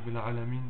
رب العالمين،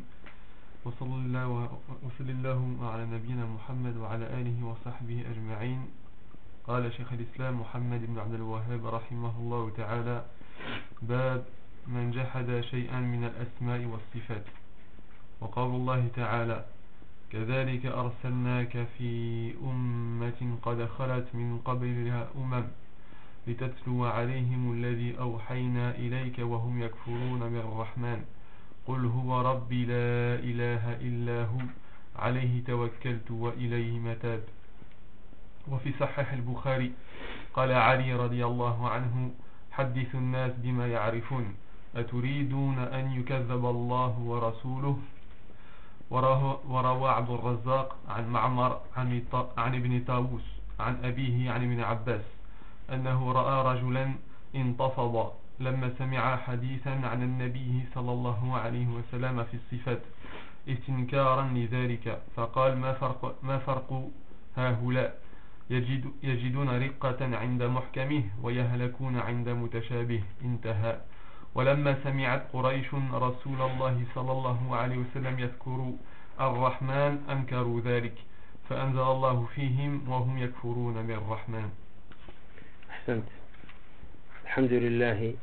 وصل اللهم على نبينا محمد وعلى آله وصحبه أجمعين. قال شيخ الإسلام محمد بن عبد الوهاب رحمه الله تعالى: باب من جحد شيئا من الأسماء والصفات. وقول الله تعالى: كذلك أرسلناك في أمة قد خلت من قبلها لتتلو عليهم الذي أوحينا إليك وهم يكفرون بالرحمن قل هو ربي لا إله إلا هو عليه توكلت وإليه متاب. وفي صحيح البخاري قال علي رضي الله عنه: حدث الناس بما يعرفون، أتريدون أن يكذب الله ورسوله؟ وروى عبد الرزاق عن معمر عن ابن طاووس عن أبيه عن ابن عباس أنه رأى رجلا انتفض لما سمع حديثا عن النبي صلى الله عليه وسلم في الصفات استنكارا لذلك، فقال: ما فرق هؤلاء؟ يجدون رقة عند محكمه ويهلكون عند متشابه. انتهى. ولما سمعت قريش رسول الله صلى الله عليه وسلم يذكر الرحمن أنكروا ذلك، فأنزل الله فيهم وهم يكفرون بالرحمن. أحسنت. الحمد لله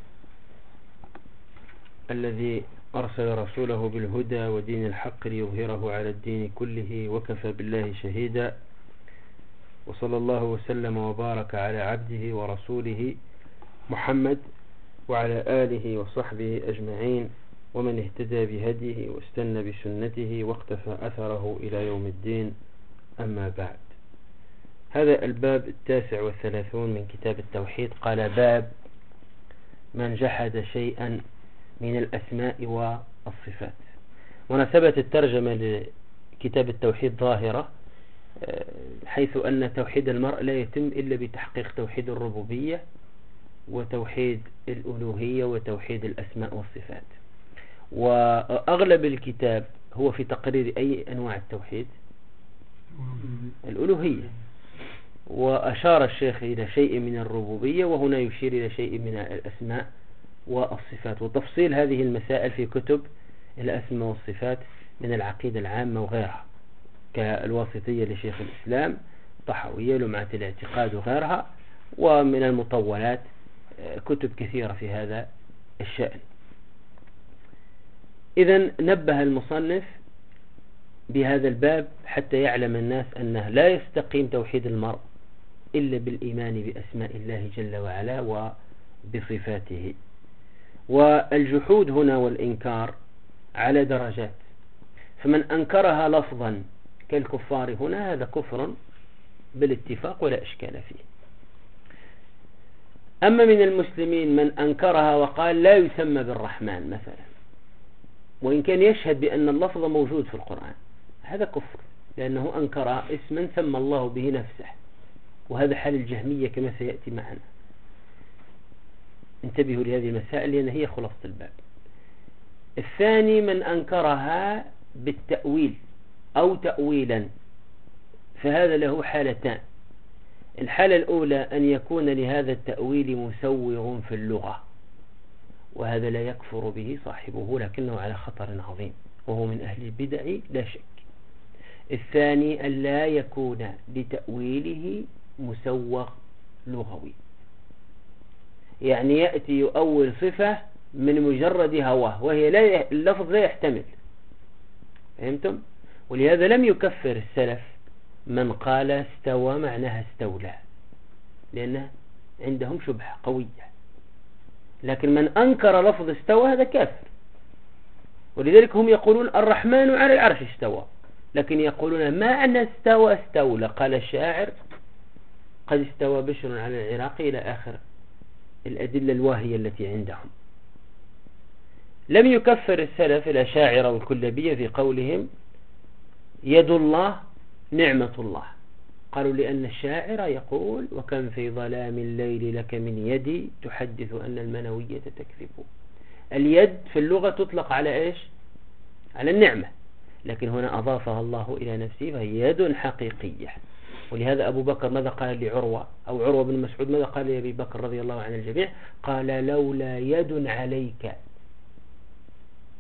الذي أرسل رسوله بالهدى ودين الحق ليظهره على الدين كله، وكفى بالله شهيدا. وصلى الله وسلم وبارك على عبده ورسوله محمد وعلى آله وصحبه أجمعين، ومن اهتدى بهديه واستنى بسنته واقتفى أثره إلى يوم الدين. أما بعد، هذا الباب 39 من كتاب التوحيد. قال: باب من جحد شيئا من الأسماء والصفات. مناسبة الترجمة لكتاب التوحيد ظاهرة، حيث أن توحيد المرء لا يتم إلا بتحقيق توحيد الربوبية وتوحيد الألوهية وتوحيد الأسماء والصفات. وأغلب الكتاب هو في تقرير أي أنواع التوحيد؟ الألوهية. وأشار الشيخ إلى شيء من الربوبية، وهنا يشير إلى شيء من الأسماء والصفات. وتفصيل هذه المسائل في كتب الأسماء والصفات من العقيدة العامة وغيرها، كالواسطية لشيخ الإسلام، طحوية، لمعة الاعتقاد وغيرها، ومن المطولات كتب كثيرة في هذا الشأن. إذن نبه المصنف بهذا الباب حتى يعلم الناس أنه لا يستقيم توحيد المرء إلا بالإيمان بأسماء الله جل وعلا وبصفاته. والجحود هنا والإنكار على درجات، فمن أنكرها لفظا كالكفار هنا هذا كفر بالاتفاق ولا إشكال فيه. أما من المسلمين من أنكرها وقال لا يسمى بالرحمن مثلا، وإن كان يشهد بأن اللفظ موجود في القرآن، هذا كفر، لأنه أنكر اسما سمى الله به نفسه، وهذا حال الجهمية كما سيأتي معنا. انتبهوا لهذه المسائل لأن هي خلاصة الباب. الثاني من أنكرها بالتأويل أو تأويلا، فهذا له حالتان. الحالة الأولى أن يكون لهذا التأويل مسوغ في اللغة، وهذا لا يكفر به صاحبه، لكنه على خطر عظيم، وهو من أهل البدع لا شك. الثاني أن لا يكون لتأويله مسوغ لغوي، يعني يأتي يؤول صفة من مجرد هواه، وهي اللفظ لا يحتمل. فهمتم؟ ولهذا لم يكفر السلف من قال استوى معناها استولى، لأن عندهم شبهة قوية. لكن من أنكر لفظ استوى هذا كافر. ولذلك هم يقولون الرحمن على العرش استوى، لكن يقولون ما أن استوى استولى. قال الشاعر: قد استوى بشر على العراق، إلى آخر الأدلة الواهية التي عندهم. لم يكفر السلف الأشاعرة والكلابية في قولهم يد الله نعمة الله. قالوا لأن الشاعر يقول: وكم في ظلام الليل لك من يدي تحدث أن المنوية تكذب. اليد في اللغة تطلق على إيش؟ على النعمة، لكن هنا أضافها الله إلى نفسه، فهي يد حقيقية. ولهذا أبو بكر ماذا قال لعروة، أو عروة بن مسعود ماذا قال لأبي بكر رضي الله عن الجميع؟ قال: لولا يد عليك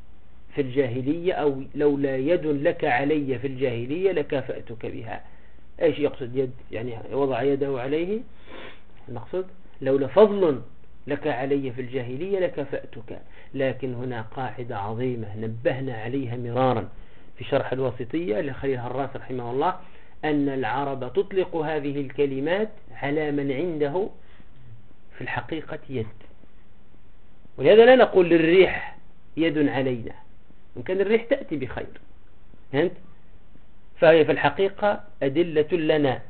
في الجاهلية، أو لولا يد لك علي في الجاهلية لكافأتك بها. ايش يقصد يد؟ يعني وضع يده عليه، المقصود لولا فضل لك علي في الجاهلية لكافأتك. لكن هنا قاعدة عظيمة نبهنا عليها مرارا في شرح الواسطية لخليل هراس رحمه الله، أن العرب تطلق هذه الكلمات على من عنده في الحقيقة يد. ولهذا لا نقول للريح يد علينا، يمكن الريح تأتي بخير، فهمت؟ فهي في الحقيقة أدلة لنا.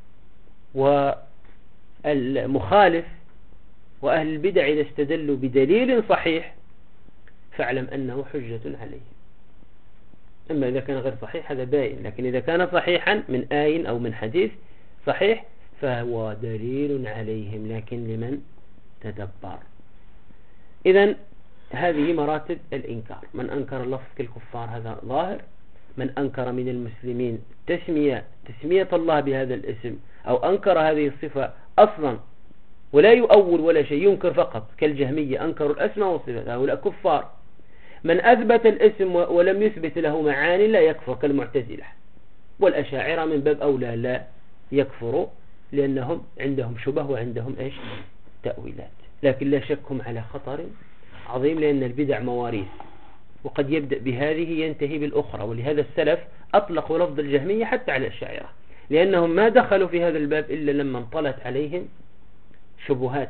والمخالف وأهل البدع إذا استدلوا بدليل صحيح فاعلم أنه حجة عليه. أما إذا كان غير صحيح هذا باين، لكن إذا كان صحيحا من آية أو من حديث صحيح فهو دليل عليهم، لكن لمن تدبر. إذن هذه مراتب الإنكار. من أنكر اللفظ كالكفار هذا ظاهر. من أنكر من المسلمين تسمية الله بهذا الاسم أو أنكر هذه الصفة أصلا ولا يؤول ولا شيء، ينكر فقط كالجهمية أنكروا الأسماء والصفات، هؤلاء كفار. من أثبت الاسم ولم يثبت له معاني لا يكفر كالمعتزلة. والأشاعرة من باب أولى لا يكفروا، لأنهم عندهم شبه وعندهم إيش؟ تأويلات. لكن لا شك هم على خطر عظيم، لأن البدع مواريث، وقد يبدأ بهذه ينتهي بالأخرى. ولهذا السلف أطلقوا لفظ الجهمية حتى على الأشاعرة، لأنهم ما دخلوا في هذا الباب إلا لما انطلت عليهم شبهات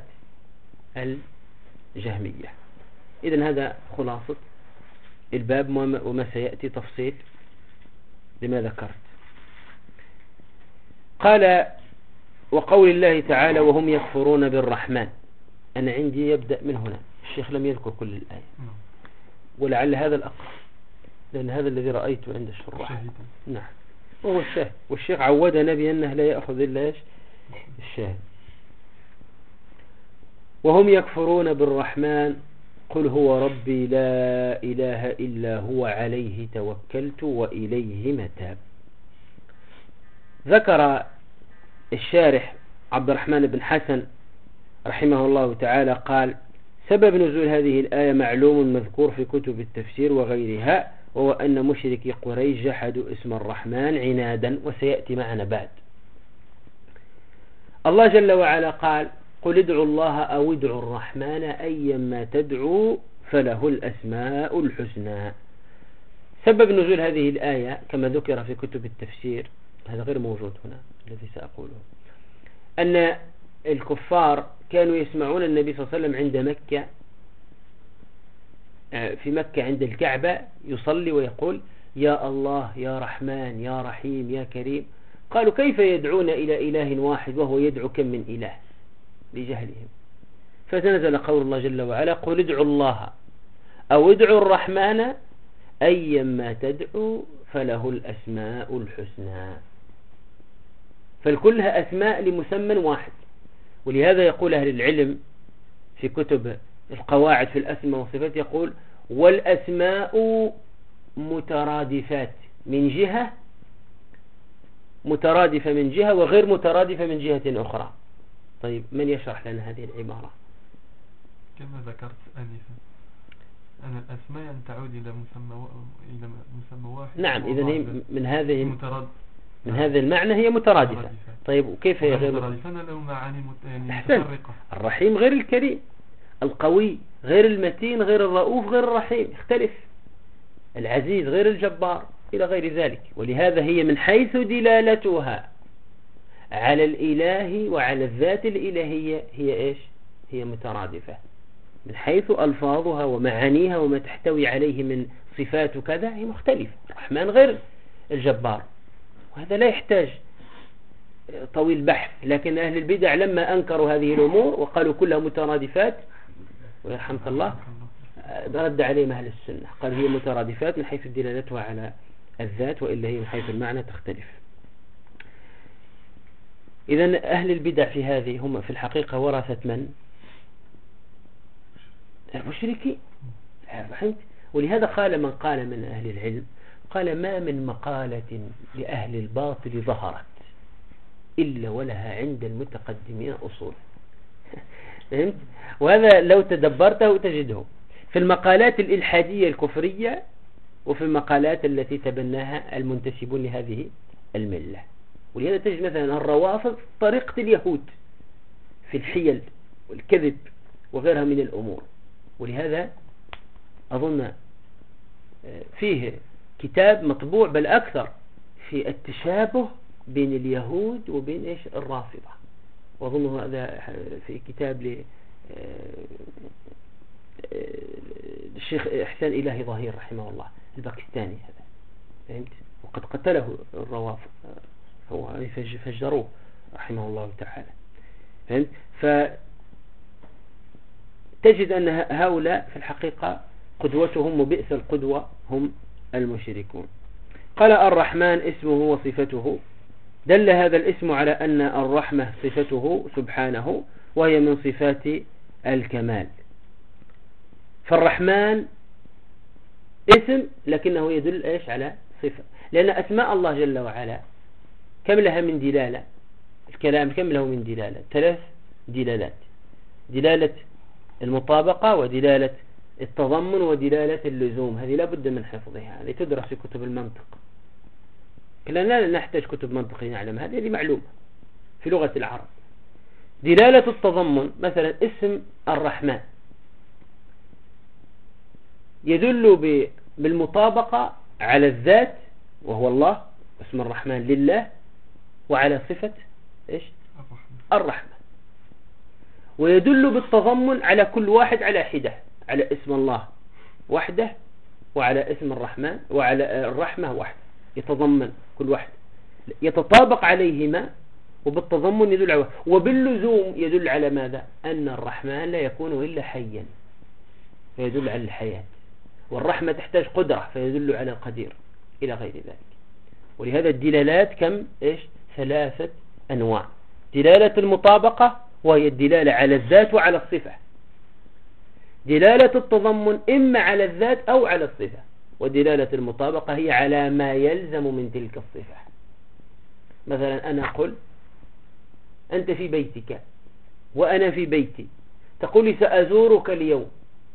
الجهمية. إذن هذا خلاصة الباب وما سيأتي تفصيل لما ذكرت. قال وقول الله تعالى وهم يكفرون بالرحمن. أنا عندي يبدأ من هنا، الشيخ لم يذكر كل الآية، ولعل هذا الأقرب، لأن هذا الذي رأيته عند الشراح. نعم، وهو الشاهد، والشيخ عودنا بأنه لا يأخذ إلا الشاهد. وهم يكفرون بالرحمن قل هو ربي لا إله إلا هو عليه توكلت وإليه متاب. ذكر الشارح عبد الرحمن بن حسن رحمه الله تعالى قال سبب نزول هذه الآية معلوم مذكور في كتب التفسير وغيرها، وهو أن مشركي قريش جحدوا اسم الرحمن عنادا، وسيأتي معنا بعد. الله جل وعلا قال قل ادعوا الله أو ادعوا الرحمن أيما تدعوا فله الأسماء الحسنى. سبب نزول هذه الآية كما ذكر في كتب التفسير، هذا غير موجود هنا الذي سأقوله، أن الكفار كانوا يسمعون النبي صلى الله عليه وسلم عند مكة، في مكة عند الكعبة يصلي ويقول يا الله يا رحمن يا رحيم يا كريم. قالوا كيف يدعون إلى إله واحد وهو يدعو كم من إله، بجهلهم. فتنزل قول الله جل وعلا قل ادعوا الله أو ادعوا الرحمن أيما تدعوا فله الأسماء الحسنى. فالكلها أسماء لمسمى واحد. ولهذا يقول أهل العلم في كتب القواعد في الأسماء والصفات، يقول والأسماء مترادفات من جهة، مترادفة من جهة وغير مترادفة من جهة أخرى. طيب من يشرح لنا هذه العبارة؟ كما ذكرت آنفا أن الأسماء تعود إلى مسمى واحد. نعم، إذا هي من هذا المعنى هي مترادفة. طيب وكيف هي غير مترادفة؟ له معاني متفرقة. الرحيم غير الكريم، القوي غير المتين، غير الرؤوف غير الرحيم، اختلف. العزيز غير الجبار إلى غير ذلك. ولهذا هي من حيث دلالتها على الإله وعلى الذات الإلهية هي إيش؟ هي مترادفة من حيث ألفاظها ومعانيها وما تحتوي عليه من صفات كذا هي مختلفة. الرحمن غير الجبار، وهذا لا يحتاج طويل بحث. لكن أهل البدع لما أنكروا هذه الأمور وقالوا كلها مترادفات ويرحمك الله رد عليهم أهل السنة، قال هي مترادفات من حيث دلالتها على الذات، وإلا هي من حيث المعنى تختلف. إذن أهل البدع في هذه هم في الحقيقة ورثة من؟ المشركين. ولهذا قال من قال من أهل العلم قال ما من مقالة لأهل الباطل ظهرت إلا ولها عند المتقدمين أصول. فهمت؟ وهذا لو تدبرته تجده في المقالات الإلحادية الكفرية وفي المقالات التي تبناها المنتسبون لهذه الملة. ولهذا تجد مثلا الروافض طريقة اليهود في الحيل والكذب وغيرها من الأمور. ولهذا أظن فيه كتاب مطبوع بل أكثر في التشابه بين اليهود وبين إيش الرافضة، وأظن هذا في كتاب للشيخ إحسان إلهي ظهير رحمه الله الباكستاني هذا، فهمت؟ وقد قتله الروافض، هو فجروه رحمه الله تعالى، فهمت؟ فتجد أن هؤلاء في الحقيقة قدوتهم وبئس القدوة هم المشركون. قال الرحمن اسمه وصفته، دل هذا الاسم على أن الرحمة صفته سبحانه وهي من صفات الكمال. فالرحمن اسم لكنه يدل إيش على صفة، لأن أسماء الله جل وعلا كم لها من دلالة؟ الكلام كم له من دلالة؟ 3 دلالات: دلالة المطابقة ودلالة التضمن ودلالة اللزوم. هذه لا بد من حفظها، هذه تدرس في كتب المنطق، لا نحتاج كتب منطق لنعلم هذه معلومة في لغة العرب. دلالة التضمن مثلا اسم الرحمن يدل بالمطابقة على الذات وهو الله، اسم الرحمن لله، وعلى صفة إيش؟ الرحمة. ويدل بالتضمن على كل واحد على حدة، على اسم الله وحده وعلى اسم الرحمن وعلى الرحمة وحده، يتضمن كل واحد يتطابق عليهما، وبالتضمن يدل على، وباللزوم يدل على ماذا؟ أن الرحمن لا يكون إلا حيا فيدل على الحياة، والرحمة تحتاج قدرة فيدل على القدير إلى غير ذلك. ولهذا الدلالات كم؟ إيش؟ 3 أنواع: دلالة المطابقة وهي الدلالة على الذات وعلى الصفة، دلالة التضمن إما على الذات أو على الصفة، ودلالة المطابقة هي على ما يلزم من تلك الصفة. مثلا أنا أقول أنت في بيتك وأنا في بيتي، تقول لي سأزورك اليوم،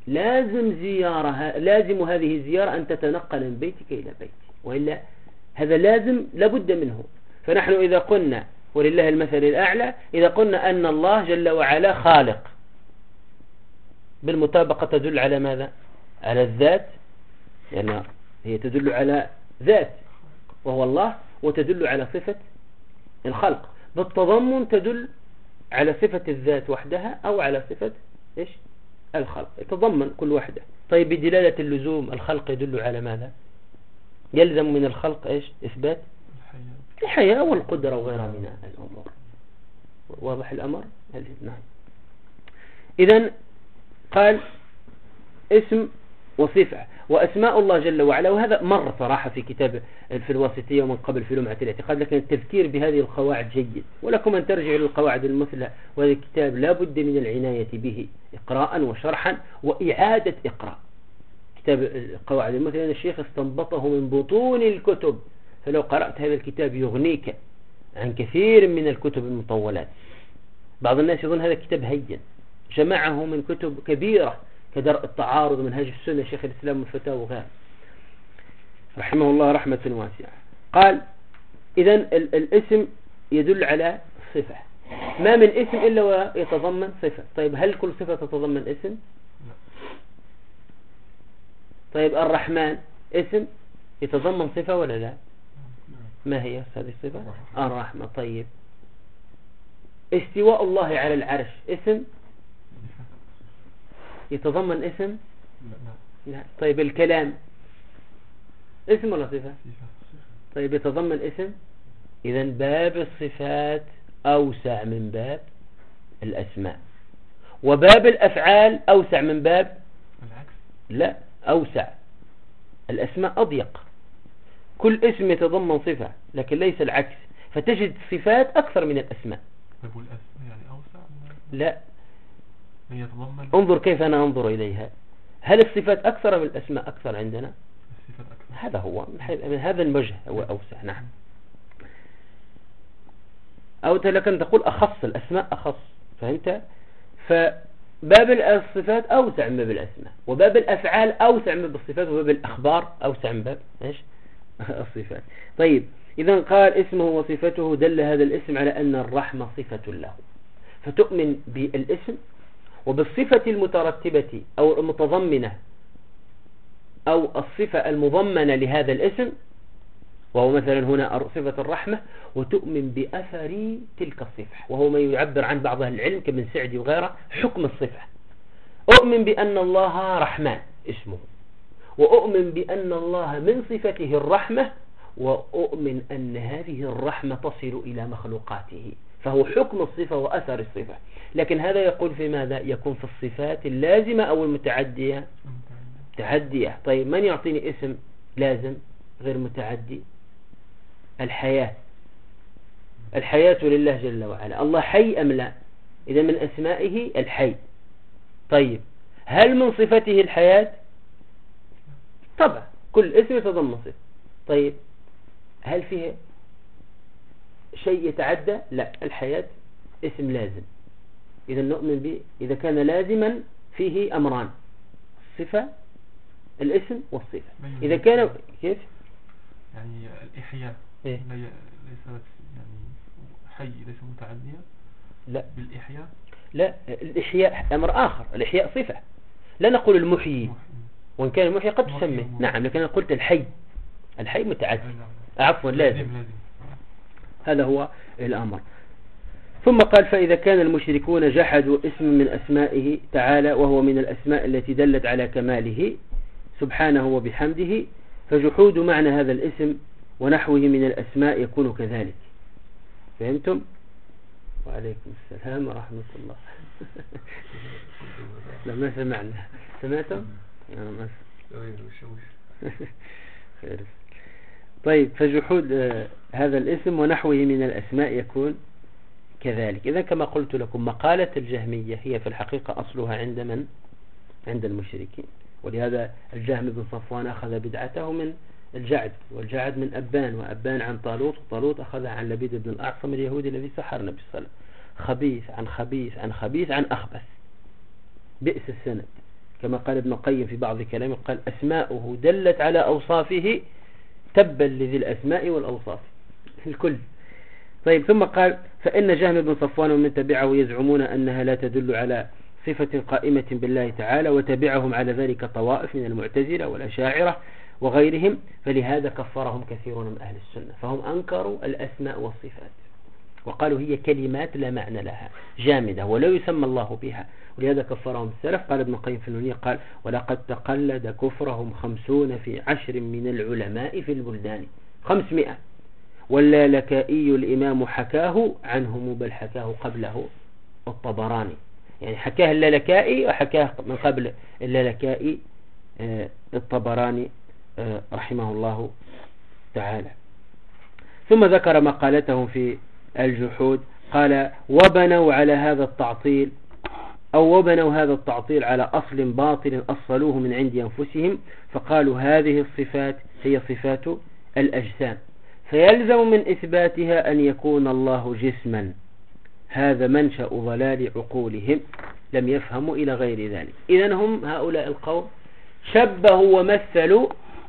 لازم هذه الزيارة أن تتنقل من بيتك إلى بيتي، وإلا هذا لازم لابد منه. فنحن إذا قلنا ولله المثل الأعلى، إذا قلنا أن الله جل وعلا خالق، بالمطابقة تدل على ماذا؟ على الذات، لأن يعني هي تدل على ذات وهو الله، وتدل على صفة الخلق. بالتضمن تدل على صفة الذات وحدها أو على صفة إيش؟ الخلق، يتضمن كل واحدة. طيب بدلالة اللزوم الخلق يدل على ماذا؟ يلزم من الخلق إيش؟ إثبات الحياة والقدرة وغيرها من الأمور. واضح الأمر؟ نعم. إذن قال اسم وصفة وأسماء الله جل وعلا، وهذا مر صراحة في كتاب في الواسطية ومن قبل في لمعة الاعتقاد، لكن التذكير بهذه القواعد جيد، ولكم أن ترجعوا للقواعد المثلى، وهذا الكتاب لا بد من العناية به إقراء وشرحا وإعادة إقراء. كتاب القواعد المثلى الشيخ استنبطه من بطون الكتب، فلو قرأت هذا الكتاب يغنيك عن كثير من الكتب المطولات. بعض الناس يظن هذا الكتاب هين، جمعه من كتب كبيرة كدرء التعارض ومنهج السنة شيخ الإسلام والفتاوى وغيره رحمه الله رحمة واسعة. قال إذن الاسم يدل على صفة، ما من اسم إلا ويتضمن صفة. طيب هل كل صفة تتضمن اسم؟ طيب الرحمن اسم يتضمن صفة ولا لا؟ ما هي هذه الصفة؟ الرحمة. طيب استواء الله على العرش اسم يتضمن اسم؟ لا. طيب الكلام اسم ولا صفة؟ طيب يتضمن اسم؟ إذن باب الصفات أوسع من باب الأسماء، وباب الأفعال أوسع من باب لا أوسع، الأسماء أضيق، كل اسم يتضمن صفة لكن ليس العكس، فتجد صفات أكثر من الأسماء. طيب والأسماء يعني أوسع؟ لا، يتضمن. انظر كيف أنا أنظر إليها، هل الصفات أكثر من الأسماء أكثر عندنا؟ الصفات أكثر. هذا هو من هذا الوجه هو أوسع. نعم. أو لكن تقول أخص، الأسماء أخص، فهمت؟ باب الصفات أوسع من باب الأسماء، وباب الأفعال أوسع من باب الصفات، وباب الأخبار أوسع من باب إيش الصفات. طيب إذا قال اسمه وصفته، دل هذا الاسم على أن الرحمة صفة له، فتؤمن بالاسم وبالصفة المترتبة أو المتضمنة أو الصفة المضمنة لهذا الاسم، وهو مثلا هنا صفة الرحمة، وتؤمن بأثر تلك الصفة، وهو ما يعبر عن بعض أهل العلم كابن سعدي وغيره حكم الصفة. أؤمن بأن الله رحمن اسمه، وأؤمن بأن الله من صفته الرحمة، وأؤمن أن هذه الرحمة تصل إلى مخلوقاته، فهو حكم الصفة وأثر الصفة. لكن هذا يقول في ماذا؟ يكون في الصفات اللازمة أو المتعدية؟ تعدية. طيب من يعطيني اسم لازم غير متعدي؟ الحياة. الحياة لله جل وعلا. الله حي أم لا؟ إذا من أسمائه الحي. طيب هل من صفته الحياة؟ طبعا كل اسم يتضمن صفة. طيب هل فيه شيء يتعدى؟ لا، الحياة اسم لازم. إذا نؤمن به إذا كان لازما فيه أمران: الصفة، الاسم والصفة. إذا كان كيف؟ يعني الإحياء إيه؟ ليس يعني حي ليس متعديا؟ لا بالإحياء؟ لا، الإحياء أمر آخر. الإحياء صفة، لا نقول المحيي، وإن كان المحيي قد تسمي نعم، لكن أنا قلت الحي. الحي متعدي، عفوا لازم. هذا هو الأمر. ثم قال: فإذا كان المشركون جحدوا اسم من أسمائه تعالى، وهو من الأسماء التي دلت على كماله سبحانه وبحمده، فجحود معنى هذا الاسم ونحوه من الأسماء يكون كذلك. فهمتم؟ وعليكم السلام ورحمة الله. لما سمعنا سمعتم؟ خير. طيب فجحود هذا الاسم ونحوه من الأسماء يكون كذلك. إذا كما قلت لكم مقالة الجهمية هي في الحقيقة أصلها عند من؟ عند المشركين. ولهذا الجهم بن صفوان أخذ بدعته من الجعد، والجعد من أبان، وأبان عن طالوت، وطالوت أخذ عن لبيد بن الأعصم اليهودي الذي سحر النبي صلى الله عليه وسلم. خبيث عن خبيث عن خبيث عن أخبث، بئس السند. كما قال ابن القيم في بعض كلامه، قال: أسماؤه دلت على أوصافه، تبا لذي الأسماء والأوصاف الكل. طيب ثم قال: فإن جهم بن صفوان ومن تبعه يزعمون أنها لا تدل على صفة قائمة بالله تعالى، وتبعهم على ذلك طوائف من المعتزلة والأشاعرة وغيرهم، فلهذا كفرهم كثيرون من أهل السنة، فهم أنكروا الأسماء والصفات وقالوا هي كلمات لا معنى لها، جامدة ولا يسمى الله بها، ولهذا كفرهم السلف. قال ابن القيم في النونية، قال: ولقد تقلد كفرهم 50 في 10 من العلماء في البلدان، 500. واللالكائي الإمام حكاه عنهم، بل حكاه قبله الطبراني، يعني حكاه اللالكائي وحكاه من قبل اللالكائي الطبراني رحمه الله تعالى. ثم ذكر مقالتهم في الجحود، قال: وبنوا على هذا التعطيل، أو وبنوا هذا التعطيل على أصل باطل أصلوه من عند أنفسهم، فقالوا هذه الصفات هي صفات الأجسام، فيلزم من إثباتها أن يكون الله جسما. هذا منشأ ضلال عقولهم، لم يفهموا إلى غير ذلك. إذن هم هؤلاء القوم شبهوا ومثلوا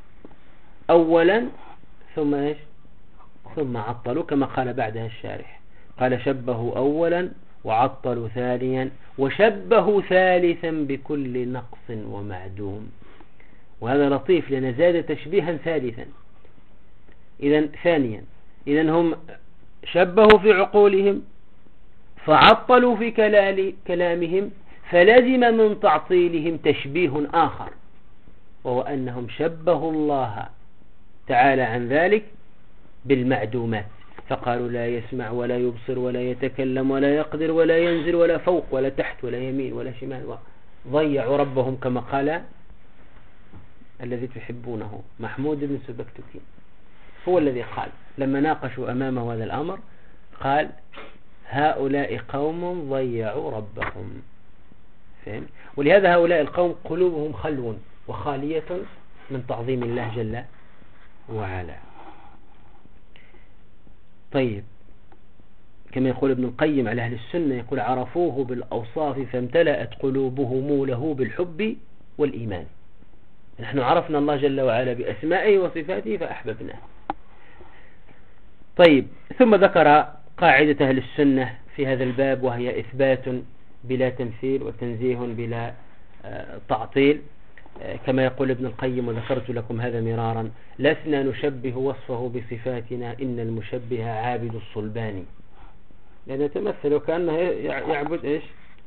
أولا، ثم إيش؟ ثم عطلوا، كما قال بعدها الشارح، قال: شبهوا أولا وعطلوا ثانيا وشبهوا ثالثا بكل نقص ومعدوم. وهذا لطيف لأن زاد تشبيها ثالثا. إذن ثانيا، إذن هم شبهوا في عقولهم، فعطلوا في كلامهم، فلزم من تعطيلهم تشبيه آخر، وهو أنهم شبهوا الله تعالى عن ذلك بالمعدومات، فقالوا لا يسمع ولا يبصر ولا يتكلم ولا يقدر ولا ينزل ولا فوق ولا تحت ولا يمين ولا شمال، ضيعوا ربهم، كما قال الذي تحبونه محمود بن سبكتكين، هو الذي قال لما ناقشوا أمامه هذا الأمر، قال: هؤلاء قوم ضيعوا ربهم. فهم؟ ولهذا هؤلاء القوم قلوبهم خلو وخالية من تعظيم الله جل وعلا. طيب كما يقول ابن القيم على أهل السنة، يقول عرفوه بالأوصاف فامتلأت قلوبهم له بالحب والإيمان. نحن عرفنا الله جل وعلا بأسمائه وصفاته فأحببناه. طيب، ثم ذكر قاعدة أهل السنة في هذا الباب، وهي إثبات بلا تمثيل وتنزيه بلا تعطيل. كما يقول ابن القيم، وذكرت لكم هذا مرارا: لسنا نشبه وصفه بصفاتنا، إن المشبه عابد الصلبان. يعني يتمثل وكأنه يعبد إيش؟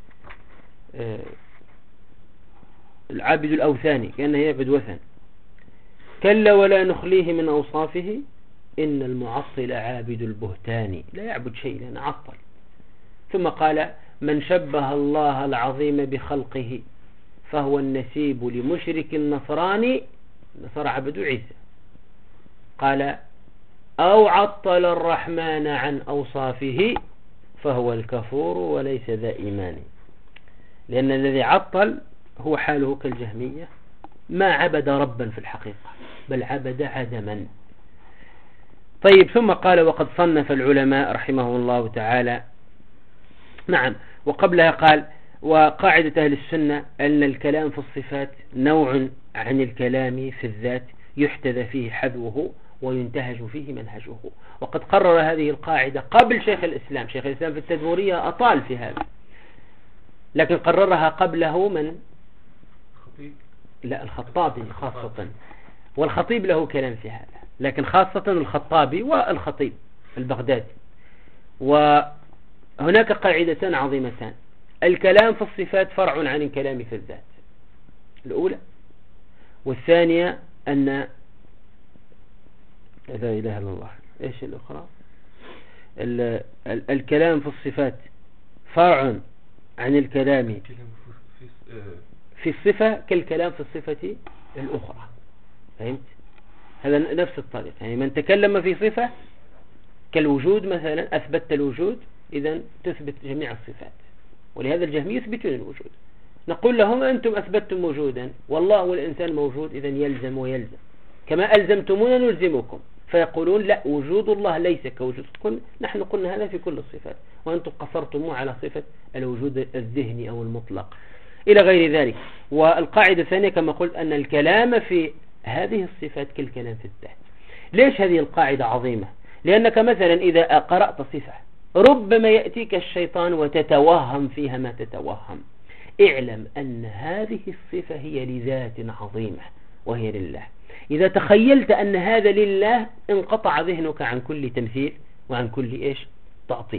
العابد الأوثاني، كأنه يعبد وثن. كلا ولا نخليه من أوصافه، إن المعطل عابد البهتان. لا يعبد شيء لأنه عطل. ثم قال: من شبه الله العظيم بخلقه فهو النسيب لمشرك النصراني. نصر عبد عيسى. قال: أو عطل الرحمن عن أوصافه فهو الكفور وليس ذا إيمان. لأن الذي عطل هو حاله كالجهمية، ما عبد ربا في الحقيقة بل عبد عدما. طيب، ثم قال: وقد صنف العلماء رحمه الله تعالى. نعم، وقبلها قال: وقاعدة أهل السنة أن الكلام في الصفات نوع عن الكلام في الذات، يحتذى فيه حذوه وينتهج فيه منهجه. وقد قرر هذه القاعدة قبل شيخ الإسلام. شيخ الإسلام في التدمورية أطال في هذا، لكن قررها قبله من؟ لا، الخطابي خاصة، والخطيب له كلام في هذا، لكن خاصة الخطابي والخطيب البغدادي. وهناك قاعدتان عظيمتان: الكلام في الصفات فرع عن الكلام في الذات، الأولى. والثانية أن لا إله إلا الله. إيش الأخرى؟ الكلام في الصفات فرع عن الكلام في الصفة كالكلام في الصفة الأخرى. فهمت؟ هذا نفس الطريق. يعني من تكلم في صفة كالوجود مثلا، أثبت الوجود، إذن تثبت جميع الصفات. ولهذا الجهمية يثبتون الوجود. نقول لهم: أنتم أثبتتم وجودا والله والإنسان موجود، إذن يلزم ويلزم كما ألزمتمونا نلزمكم. فيقولون: لا، وجود الله ليس كوجود. نحن قلنا هذا في كل الصفات، وأنتم قصرتموه على صفة الوجود الذهني أو المطلق إلى غير ذلك. والقاعدة الثانية كما قلت أن الكلام في هذه الصفات كالكلام في الذات. ليش هذه القاعدة عظيمة؟ لأنك مثلا إذا قرأت صفة ربما يأتيك الشيطان وتتوهم فيها ما تتوهم. اعلم أن هذه الصفة هي لذات عظيمة وهي لله. إذا تخيلت أن هذا لله انقطع ذهنك عن كل تمثيل وعن كل تعطيل.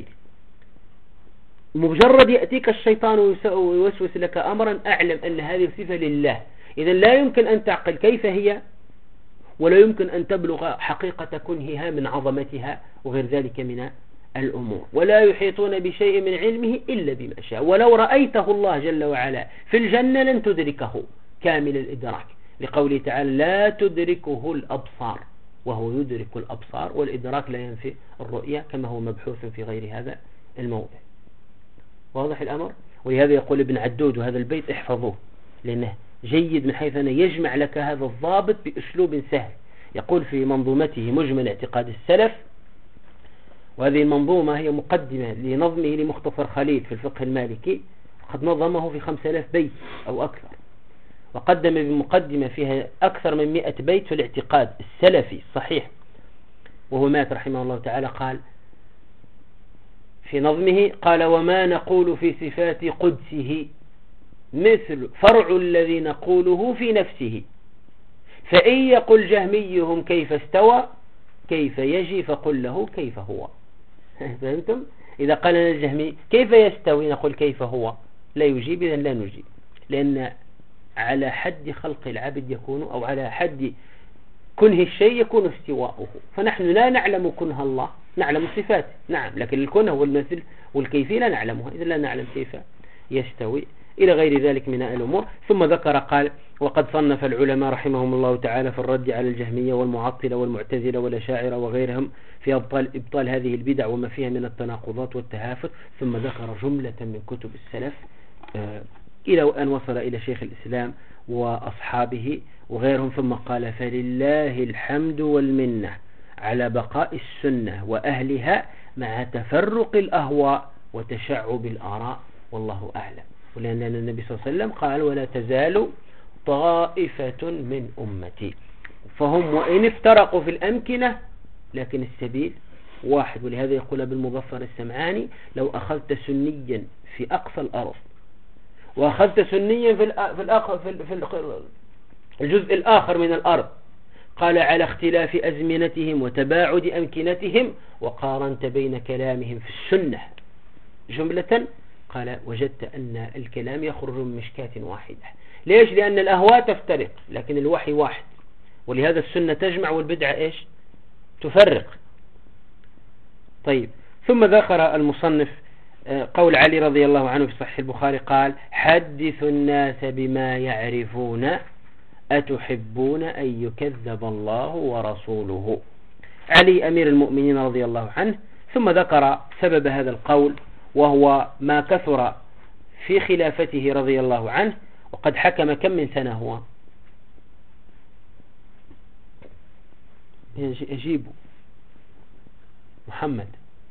مجرد يأتيك الشيطان ويوسوس لك أمرا، أعلم أن هذه الصفة لله. إذا لا يمكن أن تعقل كيف هي، ولا يمكن أن تبلغ حقيقة كنهها من عظمتها وغير ذلك من الأمور. ولا يحيطون بشيء من علمه إلا بما شاء. ولو رأيته الله جل وعلا في الجنة لن تدركه كامل الإدراك، لقوله تعالى: لا تدركه الأبصار وهو يدرك الأبصار. والإدراك لا ينفي الرؤية كما هو مبحوث في غير هذا الموضع. واضح الأمر؟ ولهذا يقول ابن عدود، وهذا البيت احفظوه لأنه جيد من حيث أنه يجمع لك هذا الضابط بأسلوب سهل. يقول في منظومته مجمل اعتقاد السلف، وهذه المنظومة هي مقدمة لنظمه لمختصر خليل في الفقه المالكي، قد نظمه في 5000 بيت أو أكثر، وقدم بمقدمة فيها أكثر من 100 بيت في الاعتقاد السلفي الصحيح. وهو مات رحمه الله تعالى. قال في نظمه، قال: وما نقول في صفات قدسه مثل فرع الذي نقوله في نفسه، فإن يقل جهميهم كيف استوى كيف يجي فقل له كيف هو. فهمتم؟ إذا قال لنا الجهمي كيف يستوي نقول كيف هو، لا يجيب، إذن لا نجيب، لأن على حد خلق العبد يكون، أو على حد كنه الشيء يكون استواؤه. فنحن لا نعلم كنه الله، نعلم الصفات نعم، لكن الكنه والمثل والكيفية لا نعلمها، إذن لا نعلم كيف يستوي إلى غير ذلك من الأمور. ثم ذكر قال: وقد صنف العلماء رحمهم الله تعالى في الرد على الجهمية والمعطلة والمعتزلة والأشاعرة وغيرهم في إبطال هذه البدع وما فيها من التناقضات والتهافت. ثم ذكر جملة من كتب السلف إلى أن وصل إلى شيخ الإسلام وأصحابه وغيرهم. ثم قال: فلله الحمد والمنة على بقاء السنة وأهلها مع تفرق الأهواء وتشعب الآراء، والله أعلم. ولأن النبي صلى الله عليه وسلم قال: ولا تزال طائفة من أمتي. فهم وإن افترقوا في الأمكنة لكن السبيل واحد. ولهذا يقول ابن المظفر السمعاني: لو أخذت سنيا في أقصى الأرض وأخذت سنيا في الجزء الآخر من الأرض، قال: على اختلاف أزمنتهم وتباعد أمكنتهم، وقارنت بين كلامهم في السنة جملة، قال: وجدت أن الكلام يخرج من مشكاة واحدة. ليش؟ لأن الأهواء تفترق لكن الوحي واحد. ولهذا السنة تجمع والبدعة إيش؟ تفرق. طيب، ثم ذكر المصنف قول علي رضي الله عنه في صحيح البخاري قال: حدث الناس بما يعرفون أتحبون أن يكذب الله ورسوله. علي أمير المؤمنين رضي الله عنه. ثم ذكر سبب هذا القول، وهو ما كثر في خلافته رضي الله عنه، وقد حكم كم من سنة هو؟ أجيبوا محمد،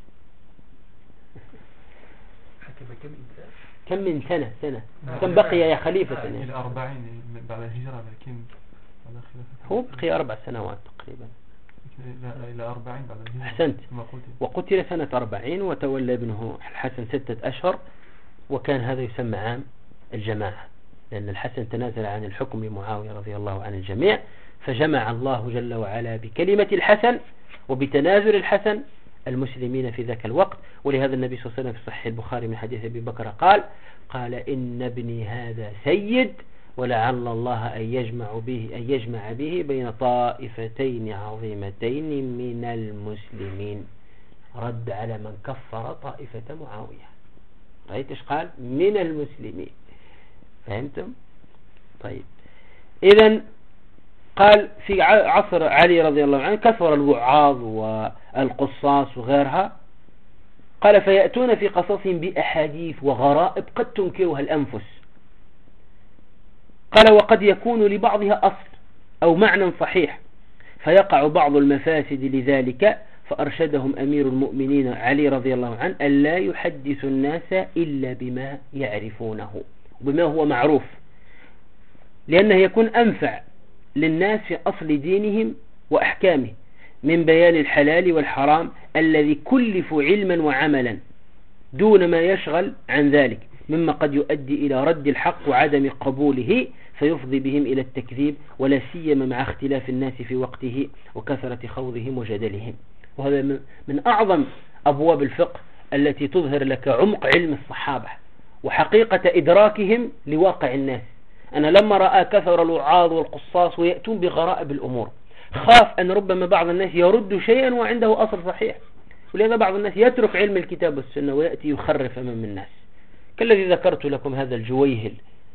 كم من سنة كم بقي يا خليفة؟ إلى 40 بعد الهجرة، لكن هو بقي 4 سنوات تقريبا. إلى 40 بعد الهجرة. أحسنت. وقتل سنة 40 وتولى ابنه الحسن 6 أشهر، وكان هذا يسمى عام الجماعة، لأن الحسن تنازل عن الحكم لمعاوية رضي الله عن الجميع، فجمع الله جل وعلا بكلمة الحسن وبتنازل الحسن المسلمين في ذاك الوقت. ولهذا النبي صلى الله عليه وسلم في صحيح البخاري من حديث أبي بكر قال: إن ابني هذا سيد، ولعل الله أن يجمع به بين طائفتين عظيمتين من المسلمين. رد على من كفر طائفة معاوية. رأيت إيش قال؟ من المسلمين. فهمتم؟ طيب، إذن قال في عصر علي رضي الله عنه كثر الوعاظ والقصاص وغيرها. قال: فيأتون في قصصهم بأحاديث وغرائب قد تنكرها الأنفس. قال: وقد يكون لبعضها أصل أو معنى صحيح، فيقع بعض المفاسد لذلك، فأرشدهم أمير المؤمنين علي رضي الله عنه ألا يحدث الناس إلا بما يعرفونه وبما هو معروف، لأنه يكون أنفع للناس في أصل دينهم وأحكامه من بيان الحلال والحرام الذي كلفوا علما وعملا، دون ما يشغل عن ذلك مما قد يؤدي إلى رد الحق وعدم قبوله، فيفضي بهم إلى التكذيب، ولا سيما مع اختلاف الناس في وقته وكثرة خوضهم وجدلهم. وهذا من أعظم أبواب الفقه التي تظهر لك عمق علم الصحابة وحقيقة إدراكهم لواقع الناس. أنا لما رأى كثر الوعاظ والقصاص ويأتون بغرائب الأمور، خاف أن ربما بعض الناس يرد شيئا وعنده أصل صحيح، ولهذا بعض الناس يترك علم الكتاب والسنة ويأتي يخرف أمام الناس، كالذي ذكرت لكم هذا الجويهل.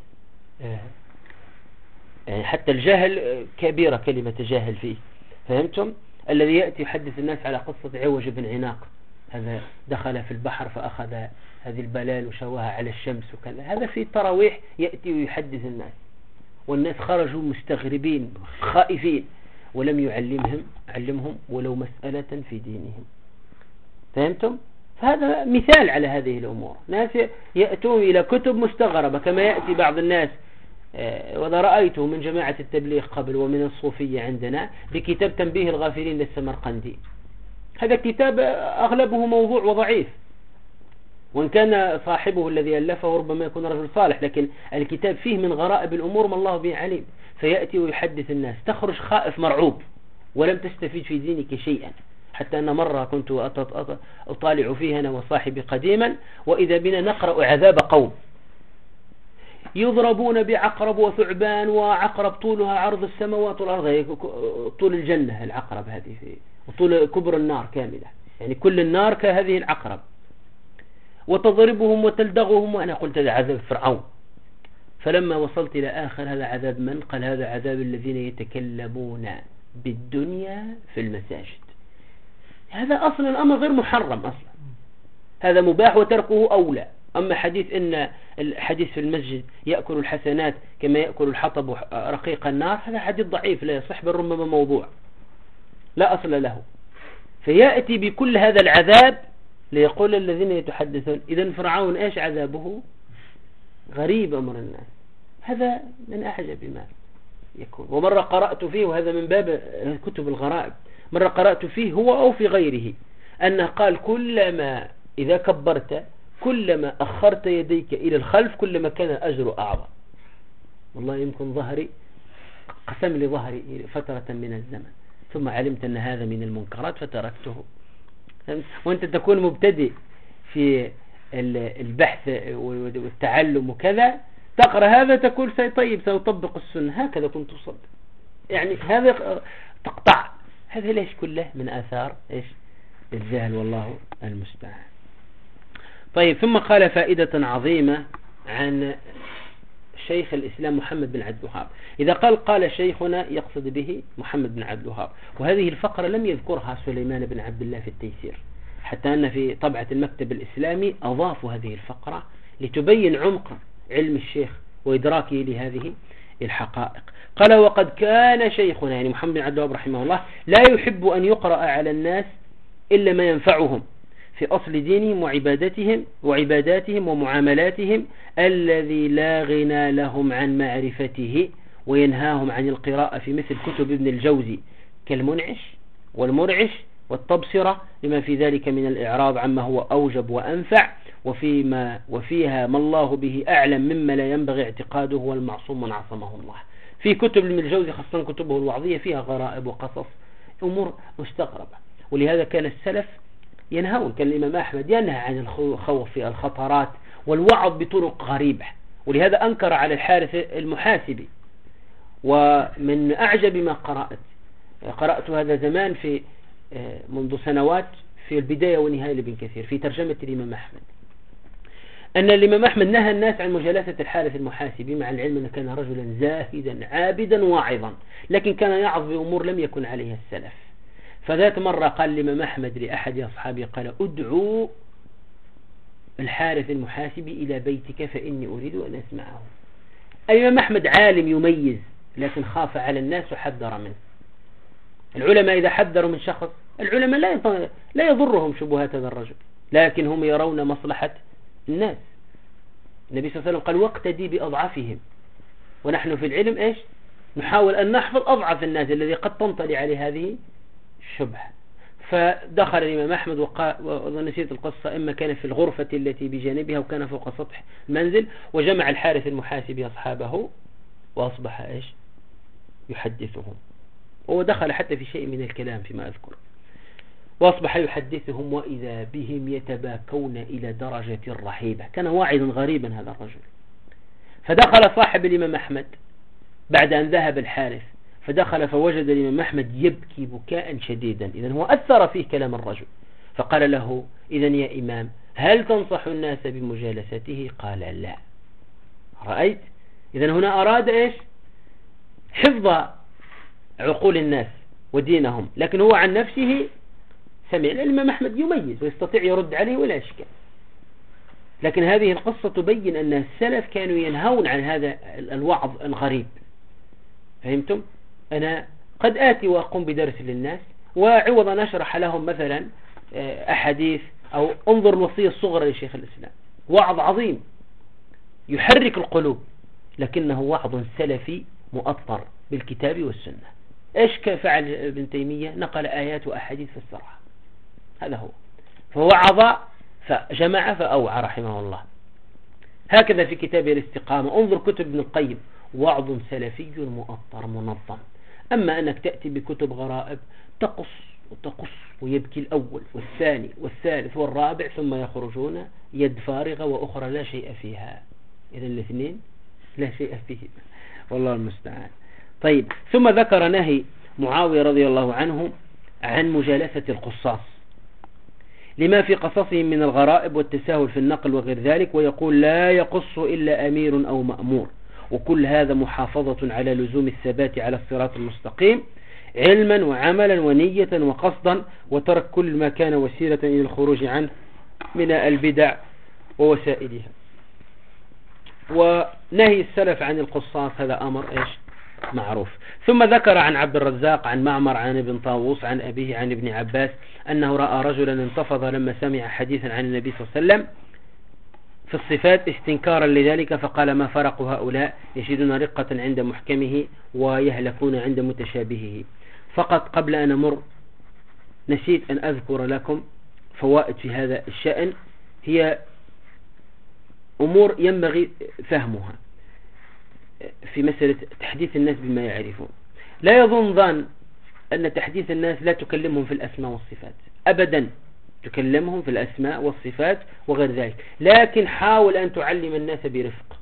يعني حتى الجاهل كبيرة كلمة جاهل فيه، فهمتم؟ الذي يأتي يحدث الناس على قصة عوج بن عناق، هذا دخل في البحر فأخذ هذه البلال وشواها على الشمس وكذا. هذا في التراويح يأتي ويحدث الناس، والناس خرجوا مستغربين خائفين، ولم علمهم ولو مسألة في دينهم. فهمتم؟ فهذا مثال على هذه الأمور. ناس يأتون إلى كتب مستغربة، كما يأتي بعض الناس، وذا رأيته من جماعة التبليغ قبل ومن الصوفية عندنا، بكتاب تنبيه الغافلين للسمرقندي. هذا الكتاب أغلبه موضوع وضعيف، وإن كان صاحبه الذي ألفه ربما يكون رجل صالح، لكن الكتاب فيه من غرائب الأمور ما الله به عليم. فيأتي ويحدث الناس، تخرج خائف مرعوب ولم تستفيد في دينك شيئا. حتى أن مرة كنت أطالع فيها أنا وصاحبي قديما، وإذا بنا نقرأ عذاب قوم يضربون بعقرب وثعبان، وعقرب طولها عرض السماوات والأرض، طول الجنة العقرب هذه، وطول كبر النار كاملة، يعني كل النار كهذه العقرب، وتضربهم وتلدغهم. وأنا قلت هذا عذاب فرعون. فلما وصلت إلى آخر هذا عذاب من؟ قال هذا عذاب الذين يتكلمون بالدنيا في المساجد. هذا أصلا الأمر غير محرم أصلا، هذا مباح وتركه أولى. أما حديث إن الحديث في المسجد يأكل الحسنات كما يأكل الحطب رقيق النار، هذا حديث ضعيف لا يصح، بل ربما موضوع لا أصل له. فيأتي بكل هذا العذاب ليقول الذين يتحدثون. إذن فرعون إيش عذابه؟ غريب أمر الناس. هذا من أعجب ما يكون. ومرة قرأت فيه، وهذا من باب كتب الغرائب، مرة قرأت فيه هو أو في غيره أنه قال كلما إذا كبرت كلما أخرت يديك إلى الخلف كلما كان الأجر أعظم. والله يمكن ظهري قسم لي ظهري فترة من الزمن، ثم علمت أن هذا من المنكرات فتركته. وأنت تكون مبتدئ في البحث والتعلم وكذا، تقرأ هذا تقول طيب سأطبق السنة، هكذا كنت أصدق، يعني هذا تقطع. هذا ليش كله من آثار إيش؟ الجهل، والله المستعان. طيب، ثم قال فائدة عظيمة عن شيخ الإسلام محمد بن عبد الوهاب. إذا قال شيخنا يقصد به محمد بن عبد الوهاب. وهذه الفقرة لم يذكرها سليمان بن عبد الله في التيسير، حتى أن في طبعة المكتب الإسلامي أضافوا هذه الفقرة لتبين عمق علم الشيخ وإدراكه لهذه الحقائق. قال وقد كان شيخنا يعني محمد بن عبد الوهاب رحمه الله لا يحب أن يقرأ على الناس إلا ما ينفعهم في أصل دينهم وعباداتهم ومعاملاتهم الذي لا غنى لهم عن معرفته، وينهاهم عن القراءة في مثل كتب ابن الجوزي كالمنعش والمرعش والتبصرة، لما في ذلك من الإعراض عما هو أوجب وأنفع، وفيها ما الله به أعلم مما لا ينبغي اعتقاده والمعصوم من عصمه الله. في كتب ابن الجوزي خاصة كتبه الوعظية فيها غرائب وقصص أمور مستغربة. ولهذا كان السلف ينهون، كان الإمام أحمد ينهى عن الخوف في الخطرات والوعظ بطرق غريبة. ولهذا أنكر على الحارث المحاسبي. ومن أعجب ما قرأت هذا زمان في منذ سنوات في البداية ونهاية لابن كثير في ترجمة الإمام أحمد، أن الإمام أحمد نهى الناس عن مجالسة الحارث المحاسبي، مع العلم أنه كان رجلا زاهدا عابدا واعظا، لكن كان يعظ بأمور لم يكن عليها السلف. فذات مرة قال الإمام أحمد لأحد أصحابه قال ادعو الحارث المحاسبي إلى بيتك فإني أريد أن أسمعه. الإمام أحمد عالم يميز، لكن خاف على الناس وحذر منه. العلماء إذا حذروا من شخص، العلماء لا يضرهم شبهات هذا الرجل، لكن هم يرون مصلحة الناس. النبي صلى الله عليه وسلم قال واقتدي بأضعفهم، ونحن في العلم إيش؟ نحاول أن نحفظ أضعف الناس الذي قد تنطلي عليه هذه الشبهة. فدخل الإمام أحمد ونسيت القصة، إما كان في الغرفة التي بجانبها وكان فوق سطح المنزل، وجمع الحارث المحاسبي أصحابه وأصبح إيش؟ يحدثهم، ودخل حتى في شيء من الكلام فيما أذكر، وأصبح يحدثهم وإذا بهم يتباكون إلى درجة رهيبة. كان واعظا غريبا هذا الرجل. فدخل صاحب الإمام أحمد بعد أن ذهب الحارث، فدخل فوجد الإمام أحمد يبكي بكاء شديدا. إذن هو أثر فيه كلام الرجل، فقال له إذن يا إمام هل تنصح الناس بمجالسته؟ قال لا. رأيت؟ إذن هنا أراد إيش؟ حفظ عقول الناس ودينهم، لكن هو عن نفسه سمع الإمام أحمد يميز ويستطيع يرد عليه ولا إشكال. لكن هذه القصة تبين أن السلف كانوا ينهون عن هذا الوعظ الغريب. فهمتم؟ أنا قد آتي وأقوم بدرس للناس، وعوض أن أشرح لهم مثلا أحاديث أو انظر الوصية الصغرى لشيخ الإسلام، وعظ عظيم يحرك القلوب، لكنه وعظ سلفي مؤطر بالكتاب والسنة. إيش فعل ابن تيمية؟ نقل آيات وأحاديث فسرها، هذا هو. فوعظ فجمع فأوعى رحمه الله. هكذا في كتاب الاستقامة، انظر كتب ابن القيم، وعظ سلفي مؤطر منظم. أما أنك تأتي بكتب غرائب تقص وتقص ويبكي الأول والثاني والثالث والرابع، ثم يخرجون يد فارغة وأخرى لا شيء فيها. إذن الاثنين لا شيء فيه، والله المستعان. طيب، ثم ذكر نهي معاوية رضي الله عنه عن مجالسة القصاص لما في قصصهم من الغرائب والتساهل في النقل وغير ذلك، ويقول لا يقص إلا أمير أو مأمور. وكل هذا محافظة على لزوم الثبات على الصراط المستقيم علما وعملا ونية وقصدا، وترك كل ما كان وسيلة إلى الخروج عنه من البدع ووسائلها. ونهي السلف عن القصاص هذا أمر إيش؟ معروف. ثم ذكر عن عبد الرزاق عن معمر عن ابن طاووس عن أبيه عن ابن عباس أنه رأى رجلا انتفض لما سمع حديثا عن النبي صلى الله عليه وسلم في الصفات استنكارا لذلك، فقال: ما فرق هؤلاء يجدون رقة عند محكمه ويهلكون عند متشابهه. فقط قبل أن أمر نسيت أن أذكر لكم فوائد في هذا الشأن، هي أمور ينبغي فهمها في مسألة تحديث الناس بما يعرفون. لا يظن ظن أن تحديث الناس لا تكلمهم في الأسماء والصفات أبدا، تكلمهم في الأسماء والصفات وغير ذلك، لكن حاول أن تعلم الناس برفق.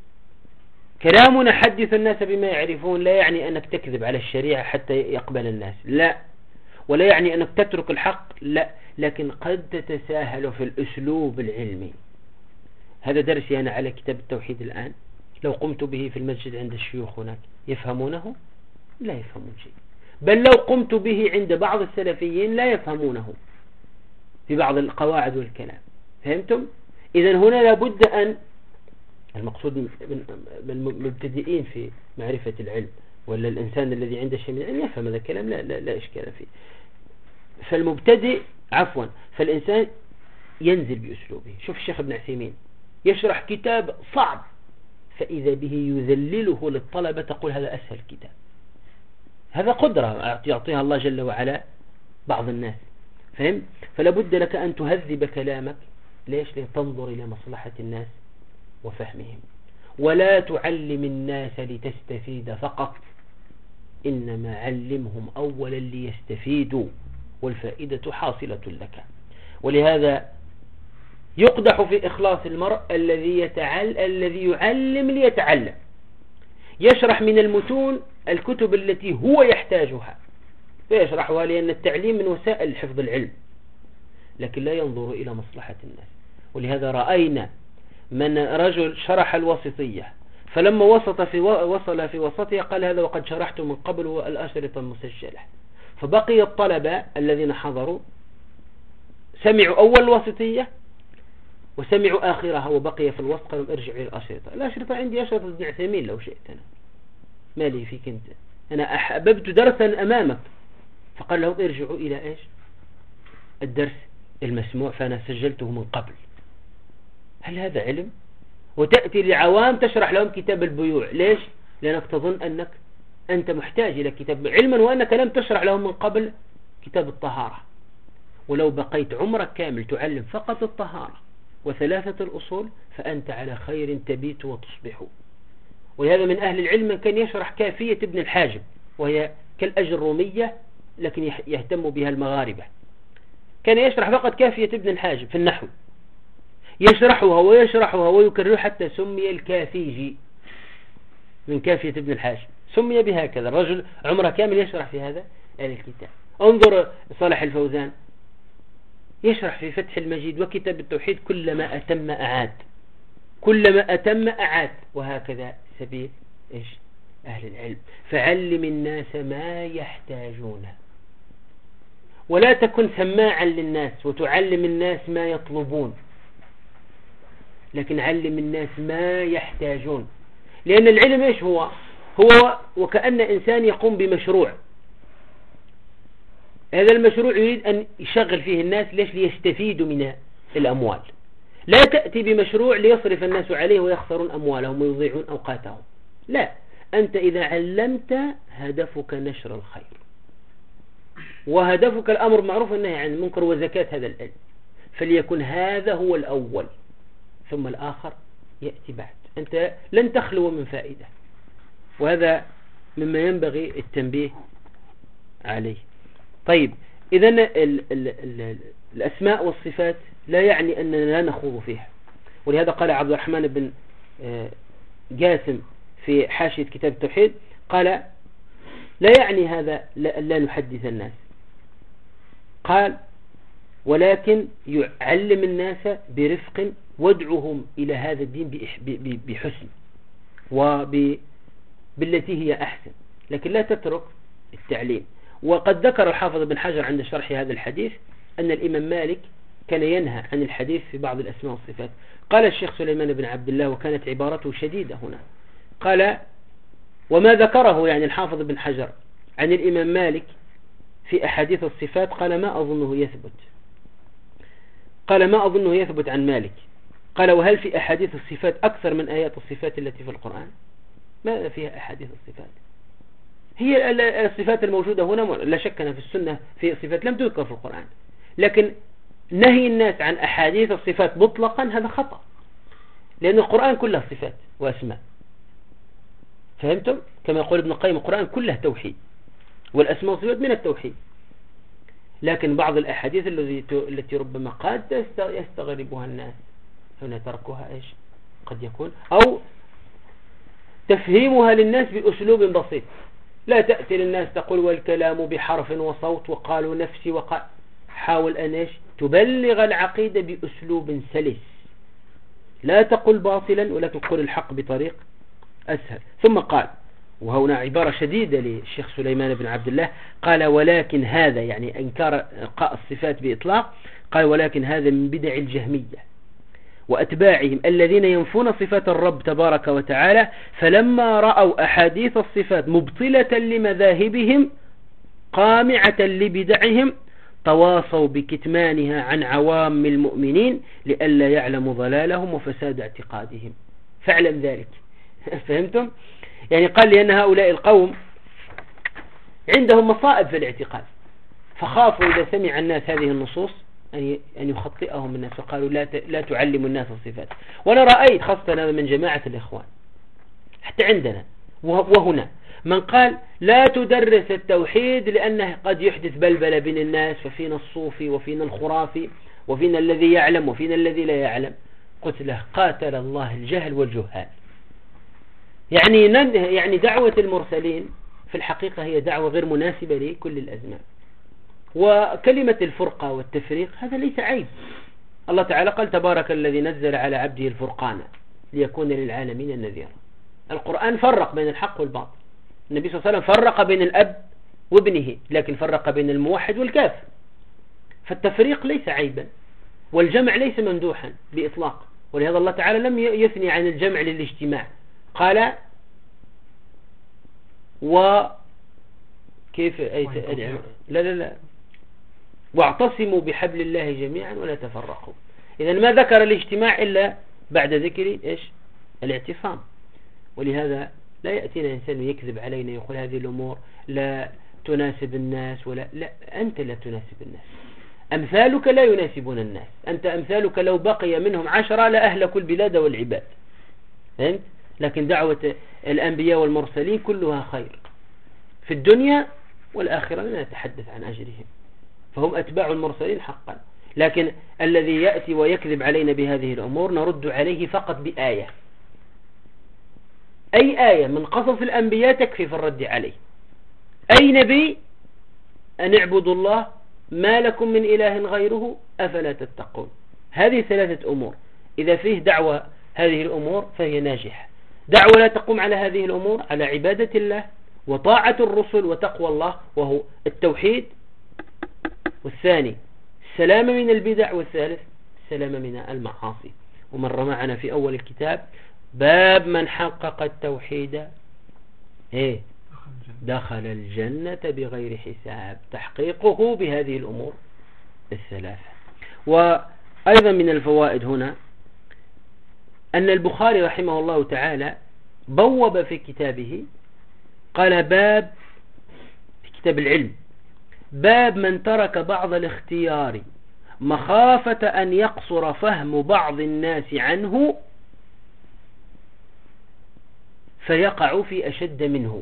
كلامنا حدث الناس بما يعرفون لا يعني أنك تكذب على الشريعة حتى يقبل الناس، لا، ولا يعني أنك تترك الحق، لا، لكن قد تتساهل في الأسلوب العلمي. هذا درسي أنا على كتاب التوحيد الآن، لو قمت به في المسجد عند الشيوخ هناك يفهمونه؟ لا يفهمون شيء، بل لو قمت به عند بعض السلفيين لا يفهمونه في بعض القواعد والكلام. فهمتم؟ إذن هنا لابد أن المقصود من المبتدئين في معرفة العلم، ولا الإنسان الذي عنده شيء من العلم يفهم هذا الكلام، لا إشكال فيه. فالمبتدئ فالإنسان ينزل بأسلوبه. شوف الشيخ ابن عثيمين يشرح كتاب صعب، فإذا به يذلله للطلبة، تقول هذا أسهل كتاب. هذا قدرة يعطيها الله جل وعلا بعض الناس، فهم؟ فلا بد لك أن تهذب كلامك. ليش؟ لتنظر إلى مصلحة الناس وفهمهم، ولا تعلم الناس لتستفيد فقط، إنما علمهم أولا ليستفيدوا، والفائدة حاصلة لك. ولهذا يقدح في إخلاص المرء الذي يعلم ليتعلم، يشرح من المتون الكتب التي هو يحتاجها فيشرحها، لأن التعليم من وسائل حفظ العلم، لكن لا ينظر إلى مصلحة الناس. ولهذا رأينا من رجل شرح الوسطية، فلما وصل في وسطها قال: هذا وقد شرحت من قبل والأشرطة المسجلة. فبقي الطلبة الذين حضروا سمعوا أول الوسطية وسمعوا آخرها، وبقي في الوسط قالوا: ارجع إلى الأشرطة عندي أشرطة ابن عثيمين لو شئت، أنا ما لي فيك أنت، أنا أحببت درسا أمامك. فقال لهم: ارجعوا إلى إيش؟ الدرس المسموع، فأنا سجلته من قبل. هل هذا علم؟ وتأتي لعوام تشرح لهم كتاب البيوع، ليش؟ لأنك تظن أنك أنت محتاج إلى كتاب، علما وأنك لم تشرح لهم من قبل كتاب الطهارة. ولو بقيت عمرك كامل تعلم فقط الطهارة وثلاثة الأصول، فأنت على خير تبيت وتصبح. وهذا من أهل العلم من كان يشرح كافية ابن الحاجب، وهي كالأجرومية لكن يهتم بها المغاربة. كان يشرح فقط كافية ابن الحاجب في النحو، يشرحها ويكررها حتى سمي الكافيجي من كافية ابن الحاجب، سمي بهكذا. الرجل عمره كامل يشرح في هذا الكتاب. انظر صالح الفوزان يشرح في فتح المجيد وكتاب التوحيد، كلما أتم أعاد، وهكذا سبيل إيش؟ أهل العلم. فعلم الناس ما يحتاجونه، ولا تكن سماعا للناس وتعلم الناس ما يطلبون، لكن علم الناس ما يحتاجون. لأن العلم إيش هو وكأن إنسان يقوم بمشروع، هذا المشروع يريد أن يشغل فيه الناس، ليش؟ ليستفيدوا من الأموال. لا تأتي بمشروع ليصرف الناس عليه ويخسرون أموالهم ويضيعون أوقاتهم، لا، أنت إذا علمت هدفك نشر الخير، وهدفك الأمر معروف والنهي عن المنكر وزكاة هذا العلم، فليكن هذا هو الأول، ثم الآخر يأتي بعد. أنت لن تخلو من فائدة، وهذا مما ينبغي التنبيه عليه. طيب، إذن الأسماء والصفات لا يعني أننا لا نخوض فيها. ولهذا قال عبد الرحمن بن جاسم في حاشية كتاب التوحيد، قال: لا يعني هذا لا نحدث الناس، قال: ولكن يعلم الناس برفق وادعهم إلى هذا الدين بحسن وبالتي هي أحسن، لكن لا تترك التعليم. وقد ذكر الحافظ بن حجر عند شرح هذا الحديث أن الإمام مالك كان ينهى عن الحديث في بعض الأسماء والصفات. قال الشيخ سليمان بن عبد الله، وكانت عبارته شديدة هنا، قال: وما ذكره يعني الحافظ بن حجر عن الإمام مالك في أحاديث الصفات قال ما أظنه يثبت عن مالك. قال وهل في أحاديث الصفات أكثر من آيات الصفات التي في القرآن؟ ماذا فيها أحاديث الصفات؟ هي الصفات الموجودة هنا لا شك أنها في السنة في صفات لم تذكر في القرآن، لكن نهي الناس عن أحاديث الصفات مطلقا هذا خطأ، لأن القرآن كله صفات وأسماء. فهمتم؟ كما يقول ابن القيم القرآن كله توحيد، والأسماء والصفات من التوحيد، لكن بعض الأحاديث التي ربما قد يستغربها الناس هنا تركها إيش قد يكون، أو تفهيمها للناس بأسلوب بسيط. لا تأتي للناس تقول والكلام بحرف وصوت وقالوا نفسي وقال، حاول أن إيش تبلغ العقيدة بأسلوب سلس، لا تقل باطلا ولكن قل الحق بطريق أسهل. ثم قال، وهنا عبارة شديدة للشيخ سليمان بن عبد الله، قال ولكن هذا يعني إنكار الصفات بإطلاق، قال ولكن هذا من بدع الجهمية وأتباعهم الذين ينفون صفات الرب تبارك وتعالى، فلما رأوا أحاديث الصفات مبطلة لمذاهبهم قامعة لبدعهم تواصوا بكتمانها عن عوام المؤمنين لئلا يعلموا ضلالهم وفساد اعتقادهم. فاعلم ذلك. فهمتم؟ يعني قال لأن هؤلاء القوم عندهم مصائب في الاعتقاد، فخافوا إذا سمع الناس هذه النصوص أن يخطئهم الناس، فقالوا لا تعلموا الناس الصفات. وأنا رأيت خاصة من جماعة الإخوان حتى عندنا وهنا من قال لا تدرس التوحيد لأنه قد يحدث بلبلة بين الناس، ففينا الصوفي وفينا الخرافي وفينا الذي يعلم وفينا الذي لا يعلم. قلت له قاتل الله الجهل والجهال. يعني دعوة المرسلين في الحقيقة هي دعوة غير مناسبة لكل الأزمان، وكلمة الفرقة والتفريق هذا ليس عيب. الله تعالى قال تبارك الذي نزل على عبده الفرقان ليكون للعالمين نذيرا. القرآن فرق بين الحق والباطل، النبي صلى الله عليه وسلم فرق بين الأب وابنه، لكن فرق بين الموحد والكافر. فالتفريق ليس عيبا، والجمع ليس ممدوحا بإطلاق، ولهذا الله تعالى لم يثني عن الجمع للاجتماع، قال وكيف لا واعتصموا بحبل الله جميعا ولا تفرقوا. إذا ما ذكر الاجتماع إلا بعد ذكر إيش الاعتصام. ولهذا لا يأتينا إنسان يكذب علينا يقول هذه الأمور لا تناسب الناس، لا أنت لا تناسب الناس، أمثالك لا يناسبون الناس، أنت أمثالك لو بقي منهم 10 لأهلكوا البلاد والعباد. فهمت؟ لكن دعوة الأنبياء والمرسلين كلها خير في الدنيا والآخرة، لا نتحدث عن أجرهم، فهم أتباع المرسلين حقا. لكن الذي يأتي ويكذب علينا بهذه الأمور نرد عليه فقط بآية، أي آية من قصص الأنبياء تكفي في الرد عليه. أي نبي أن اعبدوا الله ما لكم من إله غيره أفلا تتقون. هذه 3 أمور، إذا فيه دعوة هذه الأمور فهي ناجحة. دعوة لا تقوم على هذه الأمور، على عبادة الله وطاعة الرسل وتقوى الله وهو التوحيد، والثاني السلامة من البدع، والثالث السلامة من المعاصي. ومر معنا في أول الكتاب باب من حقق التوحيد دخل الجنة بغير حساب، تحقيقه بهذه الأمور 3. وأيضا من الفوائد هنا أن البخاري رحمه الله تعالى بوب في كتابه، قال باب في كتاب العلم باب من ترك بعض الاختيار مخافة أن يقصر فهم بعض الناس عنه فيقع في أشد منه.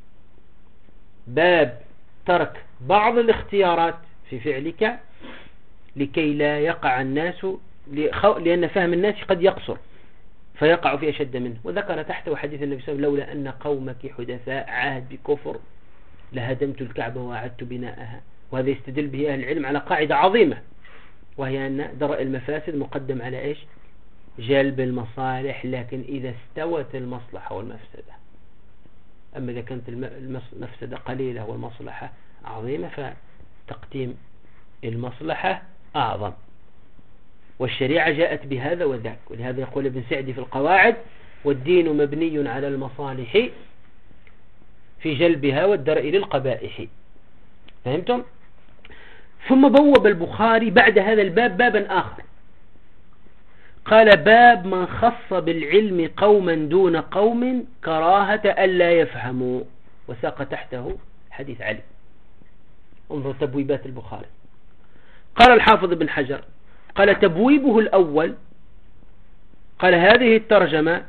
باب ترك بعض الاختيارات في فعلك لكي لا يقع الناس، لأن فهم الناس قد يقصر فيقع في أشد منه. وذكر تحته حديث النبي صلى الله عليه وسلم لولا أن قومك حدثاء عهد بكفر لهدمت الكعبة وأعدت بناءها. وهذا يستدل به أهل العلم على قاعدة عظيمة، وهي أن درء المفاسد مقدم على إيش؟ جلب المصالح، لكن إذا استوت المصلحة والمفسدة. أما إذا كانت المفسدة قليلة والمصلحة عظيمة فتقديم المصلحة أعظم. والشريعة جاءت بهذا وذاك. ولهذا يقول ابن سعدي في القواعد والدين مبني على المصالح في جلبها والدرء للقبائح. فهمتم؟ ثم بوب البخاري بعد هذا الباب بابا آخر، قال: باب من خص بالعلم قوما دون قوم كراهة ألا يفهموا، وساق تحته حديث علي. انظر تبويبات البخاري. قال الحافظ ابن حجر: قال تبويبه الأول، قال: هذه الترجمة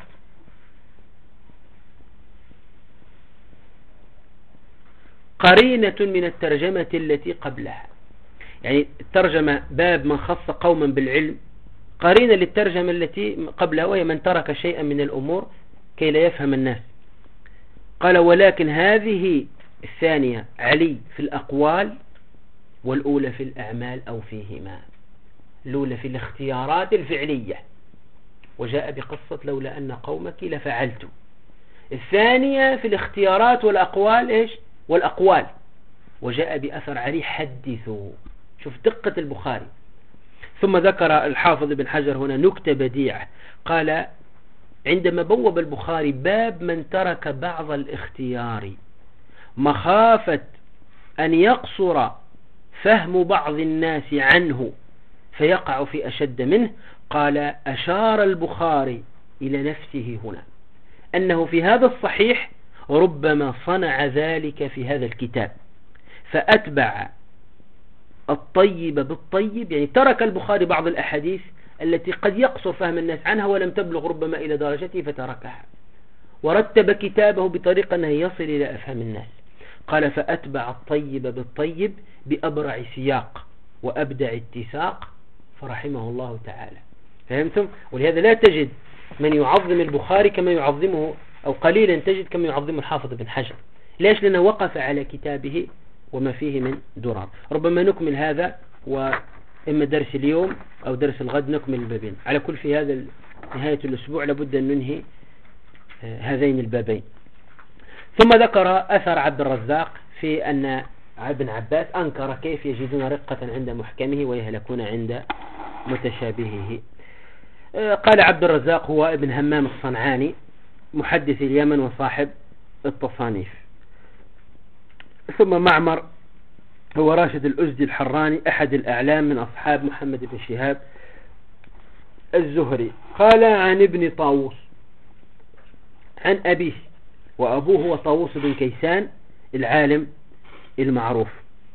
قرينة من الترجمة التي قبلها. يعني الترجمة باب من خص قوما بالعلم قرينة للترجمة التي قبلها، وهي من ترك شيئا من الأمور كي لا يفهم الناس. قال: ولكن هذه الثانية علي في الأقوال، والأولى في الأعمال أو فيهما. الأولى في الاختيارات الفعلية، وجاء بقصة لولا أن قومك لفعلت. الثانية في الاختيارات والأقوال، إيش؟ والأقوال، وجاء بأثر علي حدثوا. شوف دقة البخاري. ثم ذكر الحافظ ابن حجر هنا نكتة بديعة، قال: عندما بوب البخاري باب من ترك بعض الاختيار مخافة أن يقصر فهم بعض الناس عنه فيقع في أشد منه، قال: أشار البخاري إلى نفسه هنا أنه في هذا الصحيح ربما صنع ذلك في هذا الكتاب، فأتبع الطيب بالطيب. يعني ترك البخاري بعض الأحاديث التي قد يقصر فهم الناس عنها ولم تبلغ ربما إلى درجته فتركها، ورتب كتابه بطريقة أنه يصل إلى أفهم الناس. قال: فأتبع الطيب بالطيب بأبرع سياق وأبدع اتساق، فرحمه الله تعالى. فهمتم؟ ولهذا لا تجد من يعظم البخاري كما يعظمه، أو قليلا تجد كما يعظم الحافظ بن حجر. ليش؟ لأنه وقف على كتابه وما فيه من درر. ربما نكمل هذا، وإما درس اليوم أو درس الغد نكمل البابين. على كل في هذا نهاية الأسبوع لابد أن ننهي هذين البابين. ثم ذكر أثر عبد الرزاق في أن ابن عباس أنكر كيف يجدون رقة عند محكمه ويهلكون عند متشابهه. قال عبد الرزاق هو ابن همام الصنعاني محدث اليمن وصاحب التصانيف. ثم معمر هو راشد الأزدي الحراني أحد الأعلام من أصحاب محمد بن شهاب الزهري. قال عن ابن طاووس عن أبيه، وأبوه هو طاووس بن كيسان العالم المعروف،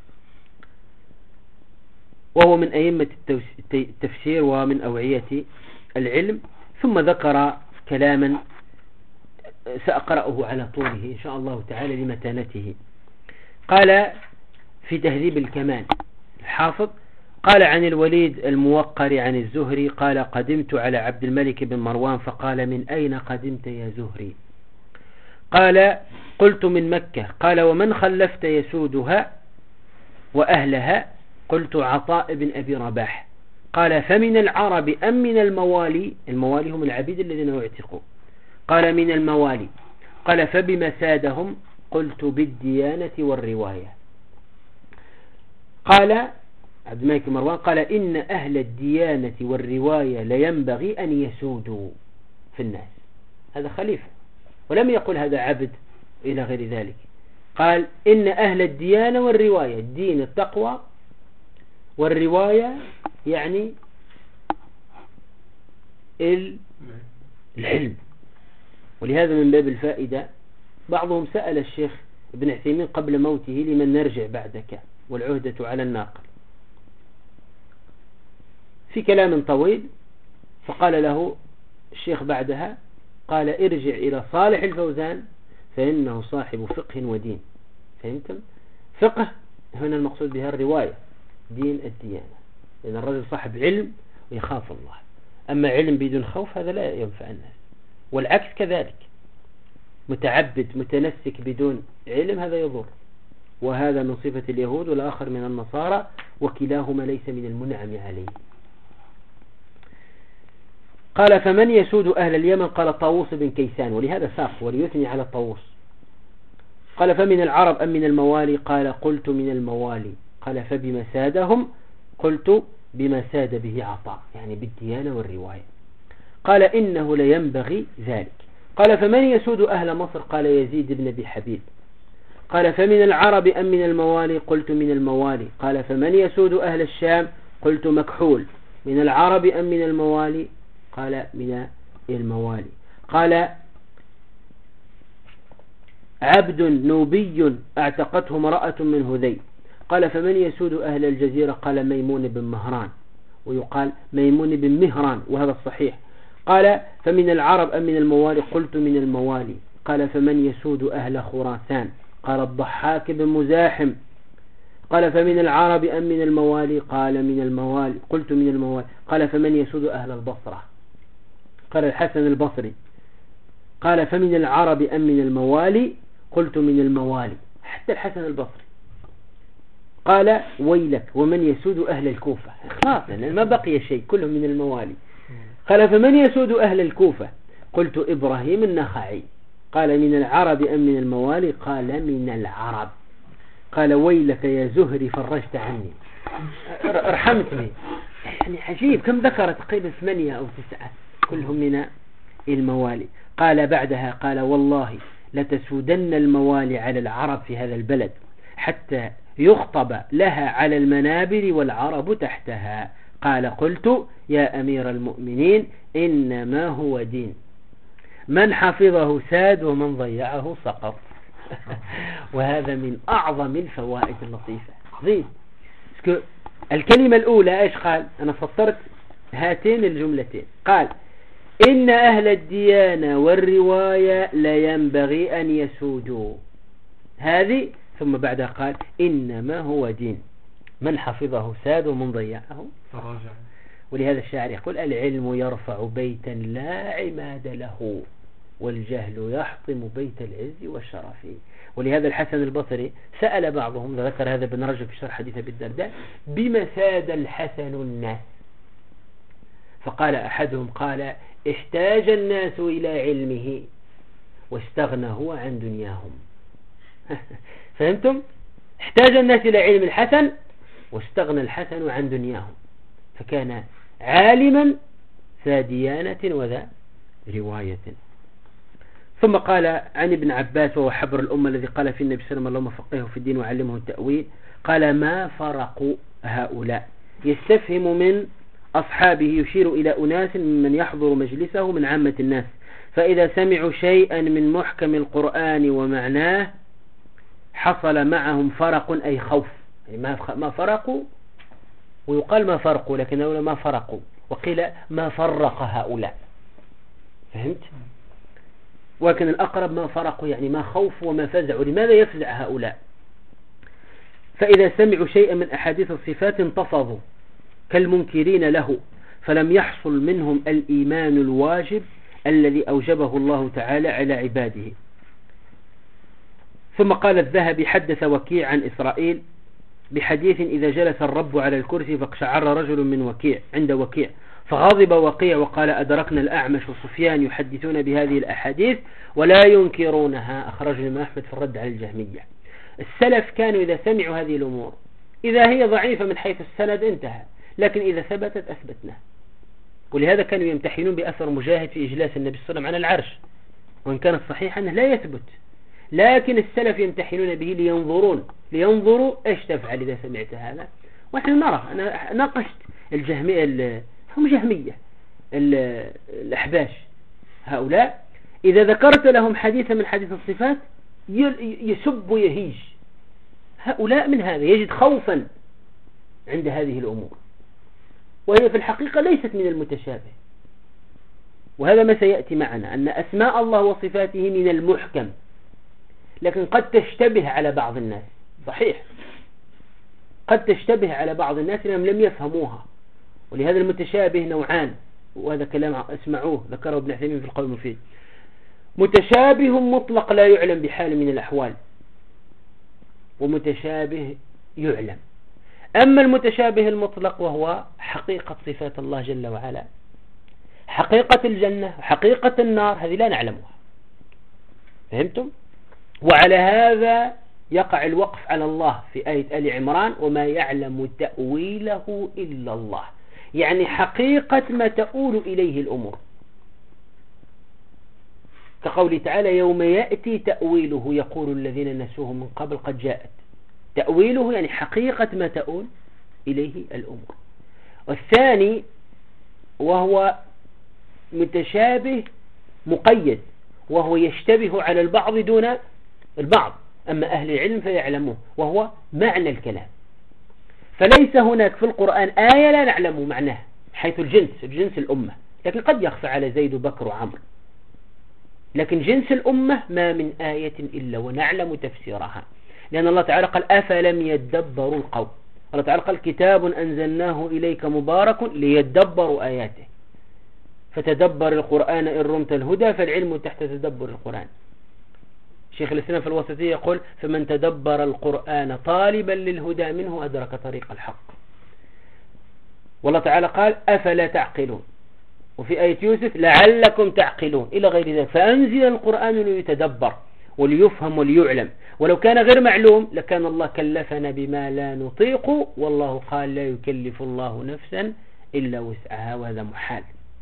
وهو من أئمة التفسير ومن أوعية العلم. ثم ذكر كلاما سأقرأه على طوله إن شاء الله تعالى لمتانته. قال في تهذيب الكمال الحافظ: قال عن الوليد الموقر عن الزهري قال: قدمت على عبد الملك بن مروان فقال: من أين قدمت يا زهري؟ قال: قلت: من مكة. قال: ومن خلفت يسودها وأهلها؟ قلت: عطاء بن أبي رباح. قال: فمن العرب أم من الموالي؟ الموالي هم العبيد الذين يعتقوا. قال: من الموالي. قال: فبما سادهم؟ قلت: بالديانة والرواية. قال عبد الملك بن مروان: قال: إن أهل الديانة والرواية لينبغي أن يسودوا في الناس. هذا خليفة، ولم يقل هذا عبد إلى غير ذلك. قال: إن أهل الديانة والرواية، الدين التقوى، والرواية يعني العلم. ولهذا من باب الفائدة بعضهم سأل الشيخ ابن عثيمين قبل موته: لمن نرجع بعدك والعهدة على الناقل، في كلام طويل. فقال له الشيخ بعدها، قال: ارجع إلى صالح الفوزان فإنه صاحب فقه ودين. فهمتم؟ فقه هنا المقصود بها الرواية، دين الديانة، لأن الرجل صاحب علم ويخاف الله. أما علم بدون خوف هذا لا ينفع الناس، والعكس كذلك، متعبد متنسك بدون علم هذا يضر. وهذا من صفة اليهود والآخر من النصارى، وكلاهما ليس من المنعم عليه. قال: فمن يسود أهل اليمن؟ قال: طاووس بن كيسان، ولهذا ساق وليثني على طاووس. قال: فمن العرب أم من الموالي؟ قال: قلت: من الموالي. قال: فبما سادهم؟ قلت: بما ساد به عطاء، يعني بالديانة والرواية. قال: إنه لينبغي ذلك. قال: فمن يسود أهل مصر؟ قال: يزيد بن أبي حبيب. قال فمن العرب أم من الموالي؟ قلت من الموالي. قال فمن يسود أهل الشام؟ قلت مكحول. من العرب أم من الموالي؟ قال من الموالي. قال عبد نوبي اعتقته امرأة من هذيل. قال فمن يسود أهل الجزيرة؟ قال ميمون بن مهران، ويقال ميمون بن مهران وهذا الصحيح. قال فمن العرب أم من الموالي؟ قلت من الموالي. قال فمن يسود أهل خراسان؟ قال الضحاك بن مزاحم. قال فمن العرب أم من الموالي؟ قال من الموالي. قلت من الموالي. قال فمن يسود أهل البصرة؟ قال الحسن البصري. قال فمن العرب أم من الموالي؟ قلت من الموالي. حتى الحسن البصري. قال ويلك ومن يسود أهل الكوفة؟ خلاص ما بقي شيء، كلهم من الموالي. قال فمن يسود أهل الكوفة؟ قلت إبراهيم النخعي. قال من العرب أم من الموالي؟ قال من العرب. قال ويلك يا زهري فرجت عني، ارحمتني. يعني عجيب، كم ذكر؟ تقريبا 8 أو 9 كلهم من الموالي. قال بعدها قال والله لتسودن الموالي على العرب في هذا البلد حتى يخطب لها على المنابر والعرب تحتها. قال قلت يا أمير المؤمنين إنما هو دين، من حفظه ساد ومن ضيعه سقط. وهذا من أعظم الفوائد اللطيفة. زين، الكلمة الأولى إيش قال؟ أنا فسرت هاتين الجملتين. قال إن أهل الديانة والرواية لا ينبغي أن يسودوا، هذه. ثم بعدها قال إنما هو دين، من حفظه ساد ومن ضيعه تراجع. ولهذا الشاعر يقول العلم يرفع بيتا لا عماد له، والجهل يحطم بيت العز والشرف. ولهذا الحسن البصري سأل بعضهم، ذكر هذا ابن رجب في شرح حديث أبي الدرداء، بما ساد الحسن الناس؟ فقال أحدهم قال احتاج الناس إلى علمه واستغنى هو عن دنياهم. فهمتم؟ احتاج الناس إلى علم الحسن واستغنى الحسن عن دنياهم، فكان عالما ذا ديانة وذا رواية. ثم قال عن ابن عباس وهو حبر الأمة الذي قال في النبي صلى الله عليه وسلم اللهم فقهه في الدين وعلمه التأويل، قال ما فرق هؤلاء؟ يستفهم من أصحابه، يشير إلى أناس من يحضر مجلسه من عامة الناس، فإذا سمعوا شيئا من محكم القرآن ومعناه حصل معهم فرق أي خوف. يعني ما فرقوا، ويقال ما فرقوا، لكن هؤلاء ما فرقوا، وقيل ما فرق هؤلاء. فهمت؟ ولكن الأقرب ما فرقوا، يعني ما خوف وما فزعوا. لماذا يفزع هؤلاء؟ فإذا سمعوا شيئا من أحاديث الصفات انتفضوا كالمنكرين له، فلم يحصل منهم الإيمان الواجب الذي أوجبه الله تعالى على عباده. ثم قال الذهبي حدث وكيع عن إسرائيل بحديث إذا جلس الرب على الكرسي فاقشعر رجل من وكيع عند وكيع، فغضب وكيع وقال أدركنا الأعمش وسفيان يحدثون بهذه الأحاديث ولا ينكرونها. أخرج الإمام أحمد في الرد على الجهمية. السلف كانوا إذا سمعوا هذه الأمور إذا هي ضعيفة من حيث السند انتهى، لكن إذا ثبتت أثبتنا. ولهذا كانوا يمتحنون بأثر مجاهد في إجلاس النبي صلى الله عليه وسلم على العرش، وإن كان الصحيح أنه لا يثبت، لكن السلف يمتحنون به لينظروا إيش تفعل إذا سمعت هذا. ونحن نرى، أنا ناقشت الجهمية، هم جهمية الأحباش، هؤلاء إذا ذكرت لهم حديثا من حديث الصفات يسب ويهيج. هؤلاء من هذا يجد خوفا عند هذه الأمور، وهي في الحقيقة ليست من المتشابه. وهذا ما سيأتي معنا، أن أسماء الله وصفاته من المحكم، لكن قد تشتبه على بعض الناس. صحيح، قد تشتبه على بعض الناس لأنهم لم يفهموها. ولهذا المتشابه نوعان، وهذا كلام اسمعوه ذكره ابن عثيمين في القول المفيد. متشابه مطلق لا يعلم بحال من الأحوال، ومتشابه يعلم. أما المتشابه المطلق وهو حقيقة صفات الله جل وعلا، حقيقة الجنة، حقيقة النار، هذه لا نعلمها. فهمتم؟ وعلى هذا يقع الوقف على الله في آية آل عمران وما يعلم تأويله إلا الله، يعني حقيقة ما تؤول إليه الأمور. كقوله تعالى يوم يأتي تأويله يقول الذين نسوه من قبل قد جاءت. تأويله يعني حقيقة ما تؤول إليه الأمور. والثاني وهو متشابه مقيد، وهو يشتبه على البعض دون البعض، أما أهل العلم فيعلموه، وهو معنى الكلام. فليس هناك في القرآن آية لا نعلم معناها حيث الجنس الأمة، لكن قد يخفى على زيد وبكر وعمر، لكن جنس الأمة ما من آية إلا ونعلم تفسيرها، لأن الله تعالى قال أفلم يدبروا القول. الله تعالى قال كتاب أنزلناه إليك مبارك ليدبروا آياته، فتدبر القرآن إن رمت الهدى، فالعلم تحت تدبر القرآن. شيخ الإسلام في الوسطية يقول فمن تدبر القرآن طالبا للهدى منه أدرك طريق الحق. والله تعالى قال أفلا تعقلون، وفي آية يوسف لعلكم تعقلون إلى غير ذلك. فأنزل القرآن ليتدبر وليفهم وليعلم، ولو كان غير معلوم لكان الله كلفنا بما لا نطيق، والله قال لا يكلف الله نفسا إلا وسعها، وهذا محال.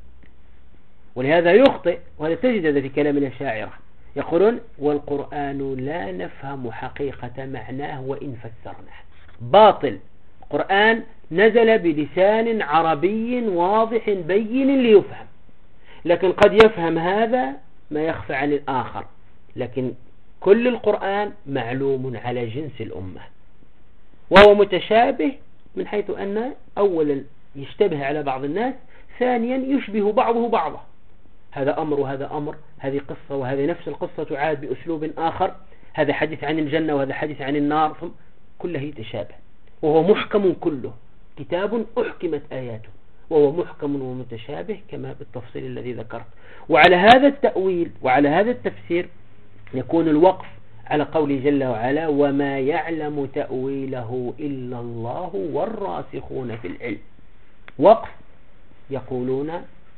ولهذا يخطئ، وهذا تجد هذا في كلام الأشاعرة يقولون والقرآن لا نفهم حقيقة معناه وإن فسرناه. باطل. القرآن نزل بلسان عربي واضح بين ليفهم، لكن قد يفهم هذا ما يخفى عن الآخر، لكن كل القرآن معلوم على جنس الأمة، وهو متشابه من حيث أن أولا يشتبه على بعض الناس، ثانيا يشبه بعضه بعضا، هذا أمر وهذا أمر، هذه قصة وهذه نفس القصة تعاد بأسلوب آخر، هذا حديث عن الجنة وهذا حديث عن النار، كله يتشابه، وهو محكم كله، كتاب أحكمت آياته، وهو محكم ومتشابه كما بالتفصيل الذي ذكرت. وعلى هذا التأويل وعلى هذا التفسير يكون الوقف على قوله جل وعلا وما يعلم تأويله إلا الله والراسخون في العلم. وقف يقولون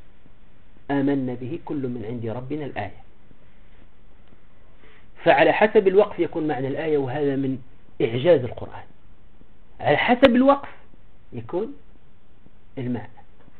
آمنا به كل من عند ربنا الآية، فعلى حسب الوقف يكون معنى الآية، وهذا من إعجاز القرآن. على حسب الوقف يكون المعنى.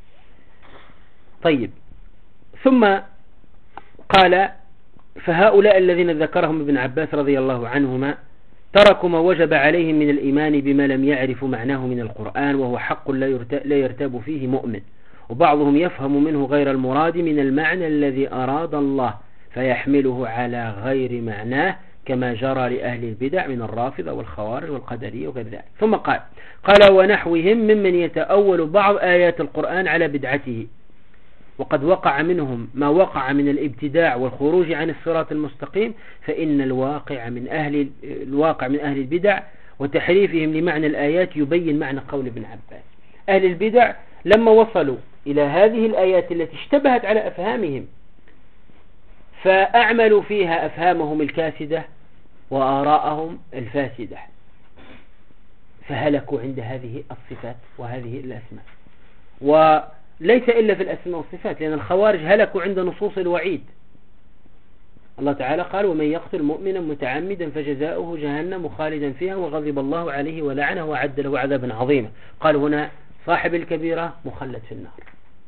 طيب، ثم قال فهؤلاء الذين ذكرهم ابن عباس رضي الله عنهما تركوا ما وجب عليهم من الإيمان بما لم يعرفوا معناه من القرآن، وهو حق لا يرتاب فيه مؤمن، وبعضهم يفهم منه غير المراد من المعنى الذي أراد الله فيحمله على غير معناه، كما جرى لأهل البدع من الرافضة والخوارج والقدرية وغير ذلك. ثم قال ونحوهم ممن يتأول بعض آيات القرآن على بدعته، وقد وقع منهم ما وقع من الابتداع والخروج عن الصراط المستقيم، فإن الواقع من أهل البدع وتحريفهم لمعنى الآيات يبين معنى قول ابن عباس. أهل البدع لما وصلوا إلى هذه الآيات التي اشتبهت على أفهامهم فأعملوا فيها أفهامهم الكاسدة وآراءهم الفاسدة، فهلكوا عند هذه الصفات وهذه الأسماء. وليس إلا في الأسماء والصفات، لأن الخوارج هلكوا عند نصوص الوعيد. الله تعالى قال ومن يقتل مؤمنا متعمدا فجزاؤه جهنم خالدا فيها وغضب الله عليه ولعنه وأعد له عذابا عظيما. قال هنا صاحب الكبيرة مخلد في النار.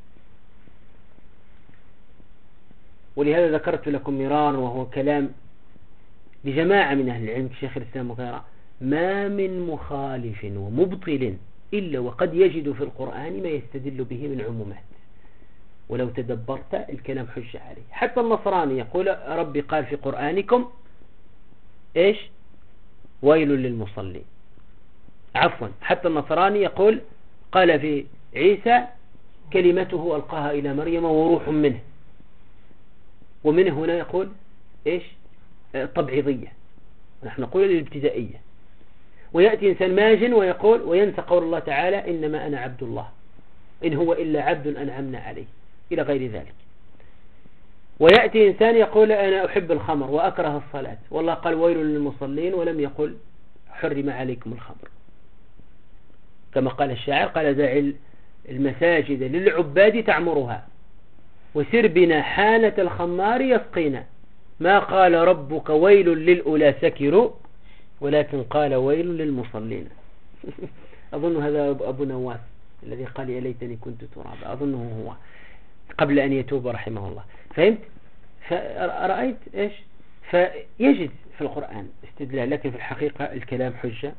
ولهذا ذكرت لكم مرارا وهو كلام لجماعة من أهل العلم شيخ الإسلام وغيره، ما من مخالف ومبطل إلا وقد يجد في القرآن ما يستدل به من عمومات، ولو تدبرت الكلام حجة عليه. حتى النصراني يقول ربي قال في قرآنكم إيش ويل للمصلين. عفوا، حتى النصراني يقول قال في عيسى كلمته ألقاها إلى مريم وروح منه، ومنه هنا يقول إيش طبيعية، نحن نقول الابتدائية. ويأتي إنسان ماجن ويقول وينسى قول الله تعالى إنما أنا عبد الله إن هو إلا عبد أنعمنا عليه إلى غير ذلك. ويأتي إنسان يقول أنا أحب الخمر وأكره الصلاة، والله قال ويل للمصلين ولم يقل حرم عليكم الخمر، كما قال الشاعر قال دع المساجد للعباد تعمرها وسر بنا حانة الخمار يسقينا، ما قال ربك ويل للأولى سكروا ولكن قال ويل للمصلين. أظن هذا أبو نواس الذي قال يا ليتني كنت ترابا، أظنه هو قبل أن يتوب رحمه الله. فهمت؟ فرأيت إيش؟ فيجد في القرآن استدلال، لكن في الحقيقة الكلام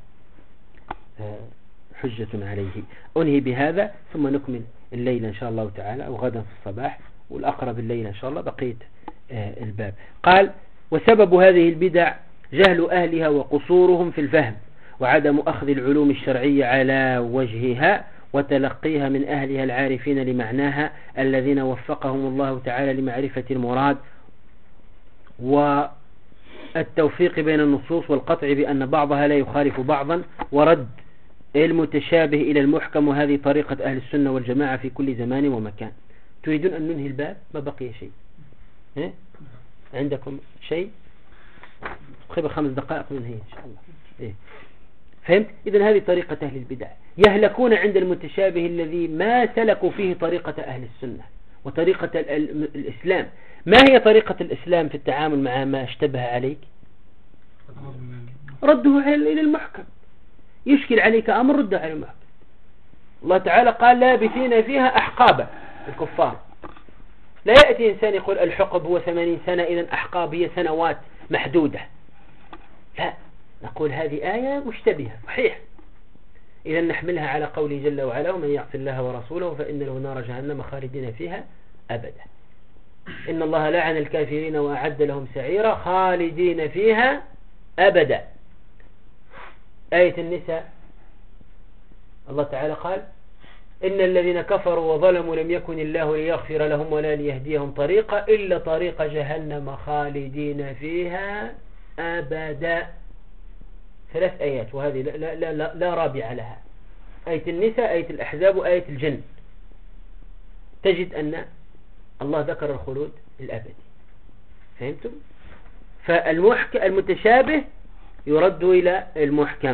حجة عليه. أنهي بهذا ثم نكمل الليلة إن شاء الله تعالى، أو غدا في الصباح، والأقرب الليلة إن شاء الله بقية الباب. قال: وسبب هذه البدع جهل أهلها وقصورهم في الفهم، وعدم أخذ العلوم الشرعية على وجهها وتلقيها من أهلها العارفين لمعناها الذين وفقهم الله تعالى لمعرفة المراد، والتوفيق بين النصوص والقطع بأن بعضها لا يخالف بعضا، ورد المتشابه إلى المحكم. وهذه طريقة أهل السنة والجماعة في كل زمان ومكان. تريدون أن ننهي الباب؟ ما بقي شيء. عندكم شيء؟ خيبة 5 دقائق ننهي إن شاء الله. فهمت؟ إذن هذه طريقة أهل البدع، يهلكون عند المتشابه الذي ما سلكوا فيه طريقة أهل السنة وطريقة الإسلام. ما هي طريقة الإسلام في التعامل مع ما اشتبه عليك؟ رده إلى المحكم. يشكل عليك أمر، رده على المحكم. الله تعالى قال: لابثين فيها أحقابا. الكفار لا يأتي إنسان يقول الحقب هو 80 سنة إذن أحقاب هي سنوات محدودة. لا، نقول هذه آية مشتبهة صحيح، إذن نحملها على قوله جل وعلا: ومن يعص الله ورسوله فإن له نار جهنم خالدين فيها أبدا. إن الله لعن الكافرين وأعد لهم سعيرا خالدين فيها أبدا. آية النساء الله تعالى قال: إن الذين كفروا وظلموا لم يكن الله ليغفر لهم ولا ليهديهم طريقا إلا طريق جهنم خالدين فيها أبدا. 3 آيات، وهذه لا رابع لها. آية النساء، آية الأحزاب، وآية الجن. تجد أن الله ذكر الخلود الأبدي. فهمتم؟ المتشابه يرد إلى المحكم.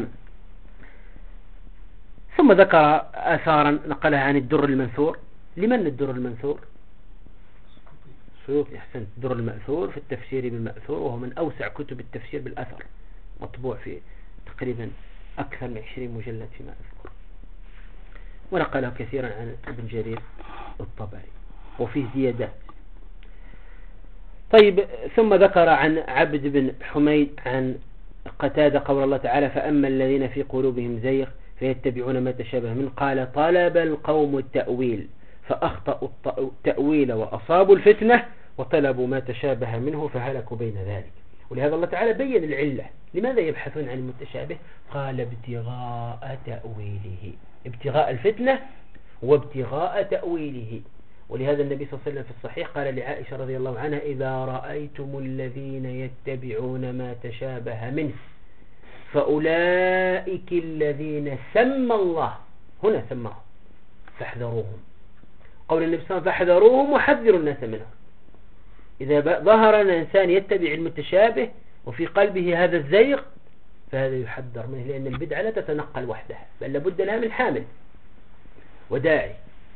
ثم ذكر آثارا نقلها عن الدر المنثور. لمن الدر المنثور؟ سيوطي. أحسنت. الدر المأثور في التفسير بالمأثور، وهو من أوسع كتب التفسير بالأثر، مطبوع في تقريبا أكثر من 20 مجلد فيما أذكر، ونقله كثيرا عن ابن جرير الطبري، وفيه زيادات. طيب، ثم ذكر عن عبد بن حميد عن قتادة قول الله تعالى: فأما الذين في قلوبهم زيغ فيتبعون ما تشابه منه. قال: طلب القوم التأويل فأخطأوا التأويل وأصابوا الفتنة وطلبوا ما تشابه منه فهلكوا بين ذلك. ولهذا الله تعالى بين العلة. لماذا يبحثون عن المتشابه؟ قال: ابتغاء تأويله، ابتغاء الفتنة وابتغاء تأويله. ولهذا النبي صلى الله عليه وسلم في الصحيح قال لعائشة رضي الله عنها: إذا رأيتم الذين يتبعون ما تشابه منه فأولئك الذين سمى الله، هنا سماهم، فاحذروهم. قول النبي صلى الله عليه وسلم: فاحذروهم وحذروا الناس منهم. إذا ظهر أن إنسان يتبع المتشابه وفي قلبه هذا الزيغ فهذا يحذر منه، لأن البدعة لا تتنقل وحدها، بل لابد لها من حامل وداعي.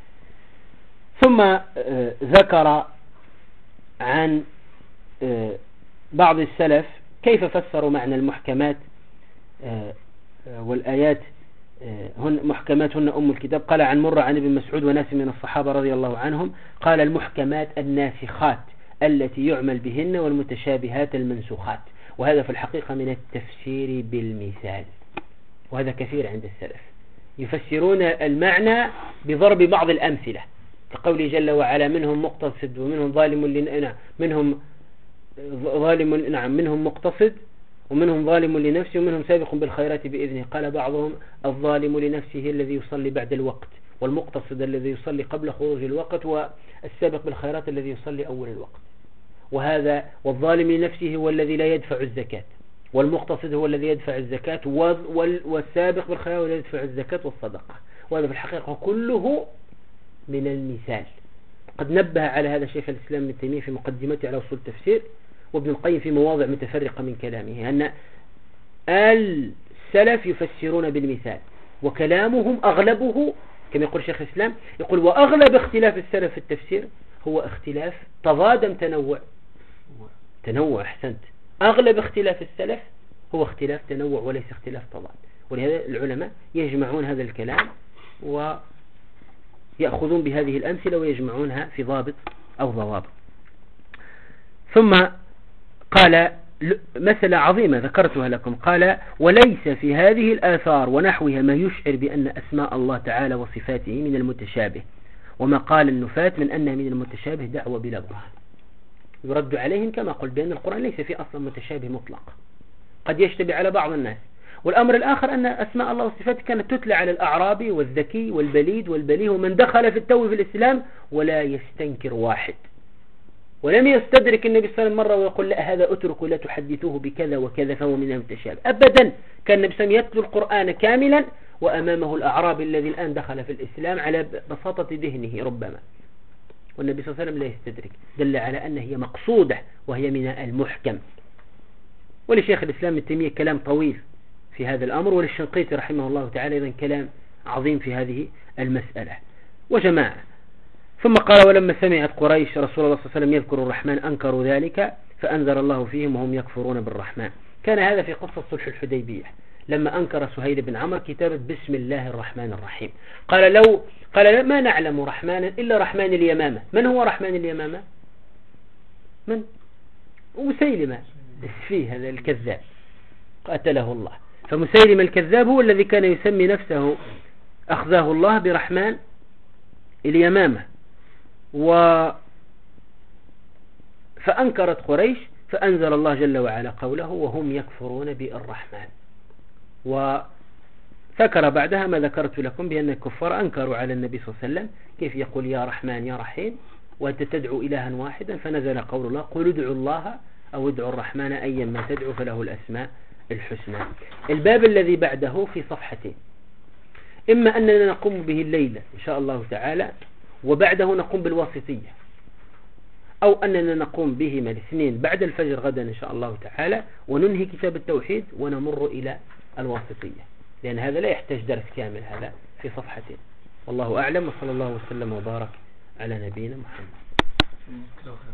ثم ذكر عن بعض السلف كيف فسروا معنى المحكمات والآيات. هن محكمات هن أم الكتاب. قال عن مرة عن ابن مسعود وناس من الصحابة رضي الله عنهم قال: المحكمات الناسخات التي يعمل بهن، والمتشابهات المنسوخات. وهذا في الحقيقة من التفسير بالمثال، وهذا كثير عند السلف، يفسرون المعنى بضرب بعض الأمثلة، كقوله جل وعلا: منهم مقتصد ومنهم منهم مقتصد ومنهم ظالم لنفسه ومنهم سابق بالخيرات بإذنه. قال بعضهم: الظالم لنفسه الذي يصلي بعد الوقت، والمقتصد الذي يصلي قبل خروج الوقت، والسابق بالخيرات الذي يصلي أول الوقت. وهذا والظالم لنفسه هو الذي لا يدفع الزكاة، والمقتصد هو الذي يدفع الزكاة، والسابق بالخيرات هو الذي يدفع الزكاة والصدقة. وهذا في الحقيقة كله من المثال. قد نبه على هذا شيخ الإسلام ابن تيمية في مقدمته على أصول التفسير، وابن القيم في مواضع متفرقة من كلامه، أن السلف يفسرون بالمثال، وكلامهم أغلبه كما يقول شيخ الإسلام، يقول: وأغلب اختلاف السلف في التفسير هو اختلاف تضاد تنوع. أحسنت. أغلب اختلاف السلف هو اختلاف تنوع وليس اختلاف تضاد. ولهذا العلماء يجمعون هذا الكلام ويأخذون بهذه الأمثلة ويجمعونها في ضابط أو ضوابط. ثم قال مسألة عظيمة ذكرتها لكم، قال وليس في هذه الآثار ونحوها ما يشعر بأن أسماء الله تعالى وصفاته من المتشابه، وما قال النفاة من أنها من المتشابه دعوة بلا برهان. يرد عليهم كما قلت بأن القرآن ليس فيه أصلا متشابه مطلق، قد يشتبه على بعض الناس. والأمر الآخر أن أسماء الله وصفاته كانت تتلى على الأعرابي والذكي والبليد والبليه ومن دخل في التو في الإسلام ولا يستنكر واحد، ولم يستدرك النبي صلى الله عليه وسلم مرة ويقول لا هذا أترك ولا تحدثوه بكذا وكذا فهو من المتشابه أبدا. كان النبي صلى الله عليه وسلم يتلو القرآن كاملا وأمامه الأعرابي الذي الآن دخل في الإسلام على بساطة ذهنه ربما، والنبي صلى الله عليه وسلم لا يستدرك، دل على أنها هي مقصودة وهي من المحكم. ولشيخ الإسلام ابن تيمية كلام طويل في هذا الأمر، وللشنقيطي رحمه الله تعالى أيضا كلام عظيم في هذه المسألة وجماعة. ثم قال ولما سمعت قريش رسول الله صلى الله عليه وسلم يذكر الرحمن أنكروا ذلك فأنزل الله فيهم وهم يكفرون بالرحمن. كان هذا في قصة صلح الحديبية لما أنكر سهيل بن عمرو كتابة بسم الله الرحمن الرحيم. قال ما نعلم رحمانا إلا رحمن اليمامة. من هو رحمن اليمامة؟ من؟ مسيلمة السفيه هذا الكذاب قاتله الله. فمسيلم الكذاب هو الذي كان يسمي نفسه أخذاه الله برحمن اليمامة. فأنكرت قريش فأنزل الله جل وعلا قوله وهم يكفرون بالرحمن، وذكر بعدها ما ذكرت لكم بأن الكفار أنكروا على النبي صلى الله عليه وسلم كيف يقول يا رحمن يا رحيم وأنت تدعو إلها واحدا، فنزل قول الله قل ادعوا الله أو ادعوا الرحمن أيا ما تدعو فله الأسماء الحسنى. الباب الذي بعده في صفحتين، إما أننا نقوم به الليلة إن شاء الله تعالى وبعده نقوم بالواسطية، أو أننا نقوم بهما الاثنين بعد الفجر غدا إن شاء الله تعالى وننهي كتاب التوحيد ونمر إلى الواسطية، لأن هذا لا يحتاج درس كامل، هذا في صفحتين. والله أعلم، وصلى الله وسلم وبارك على نبينا محمد.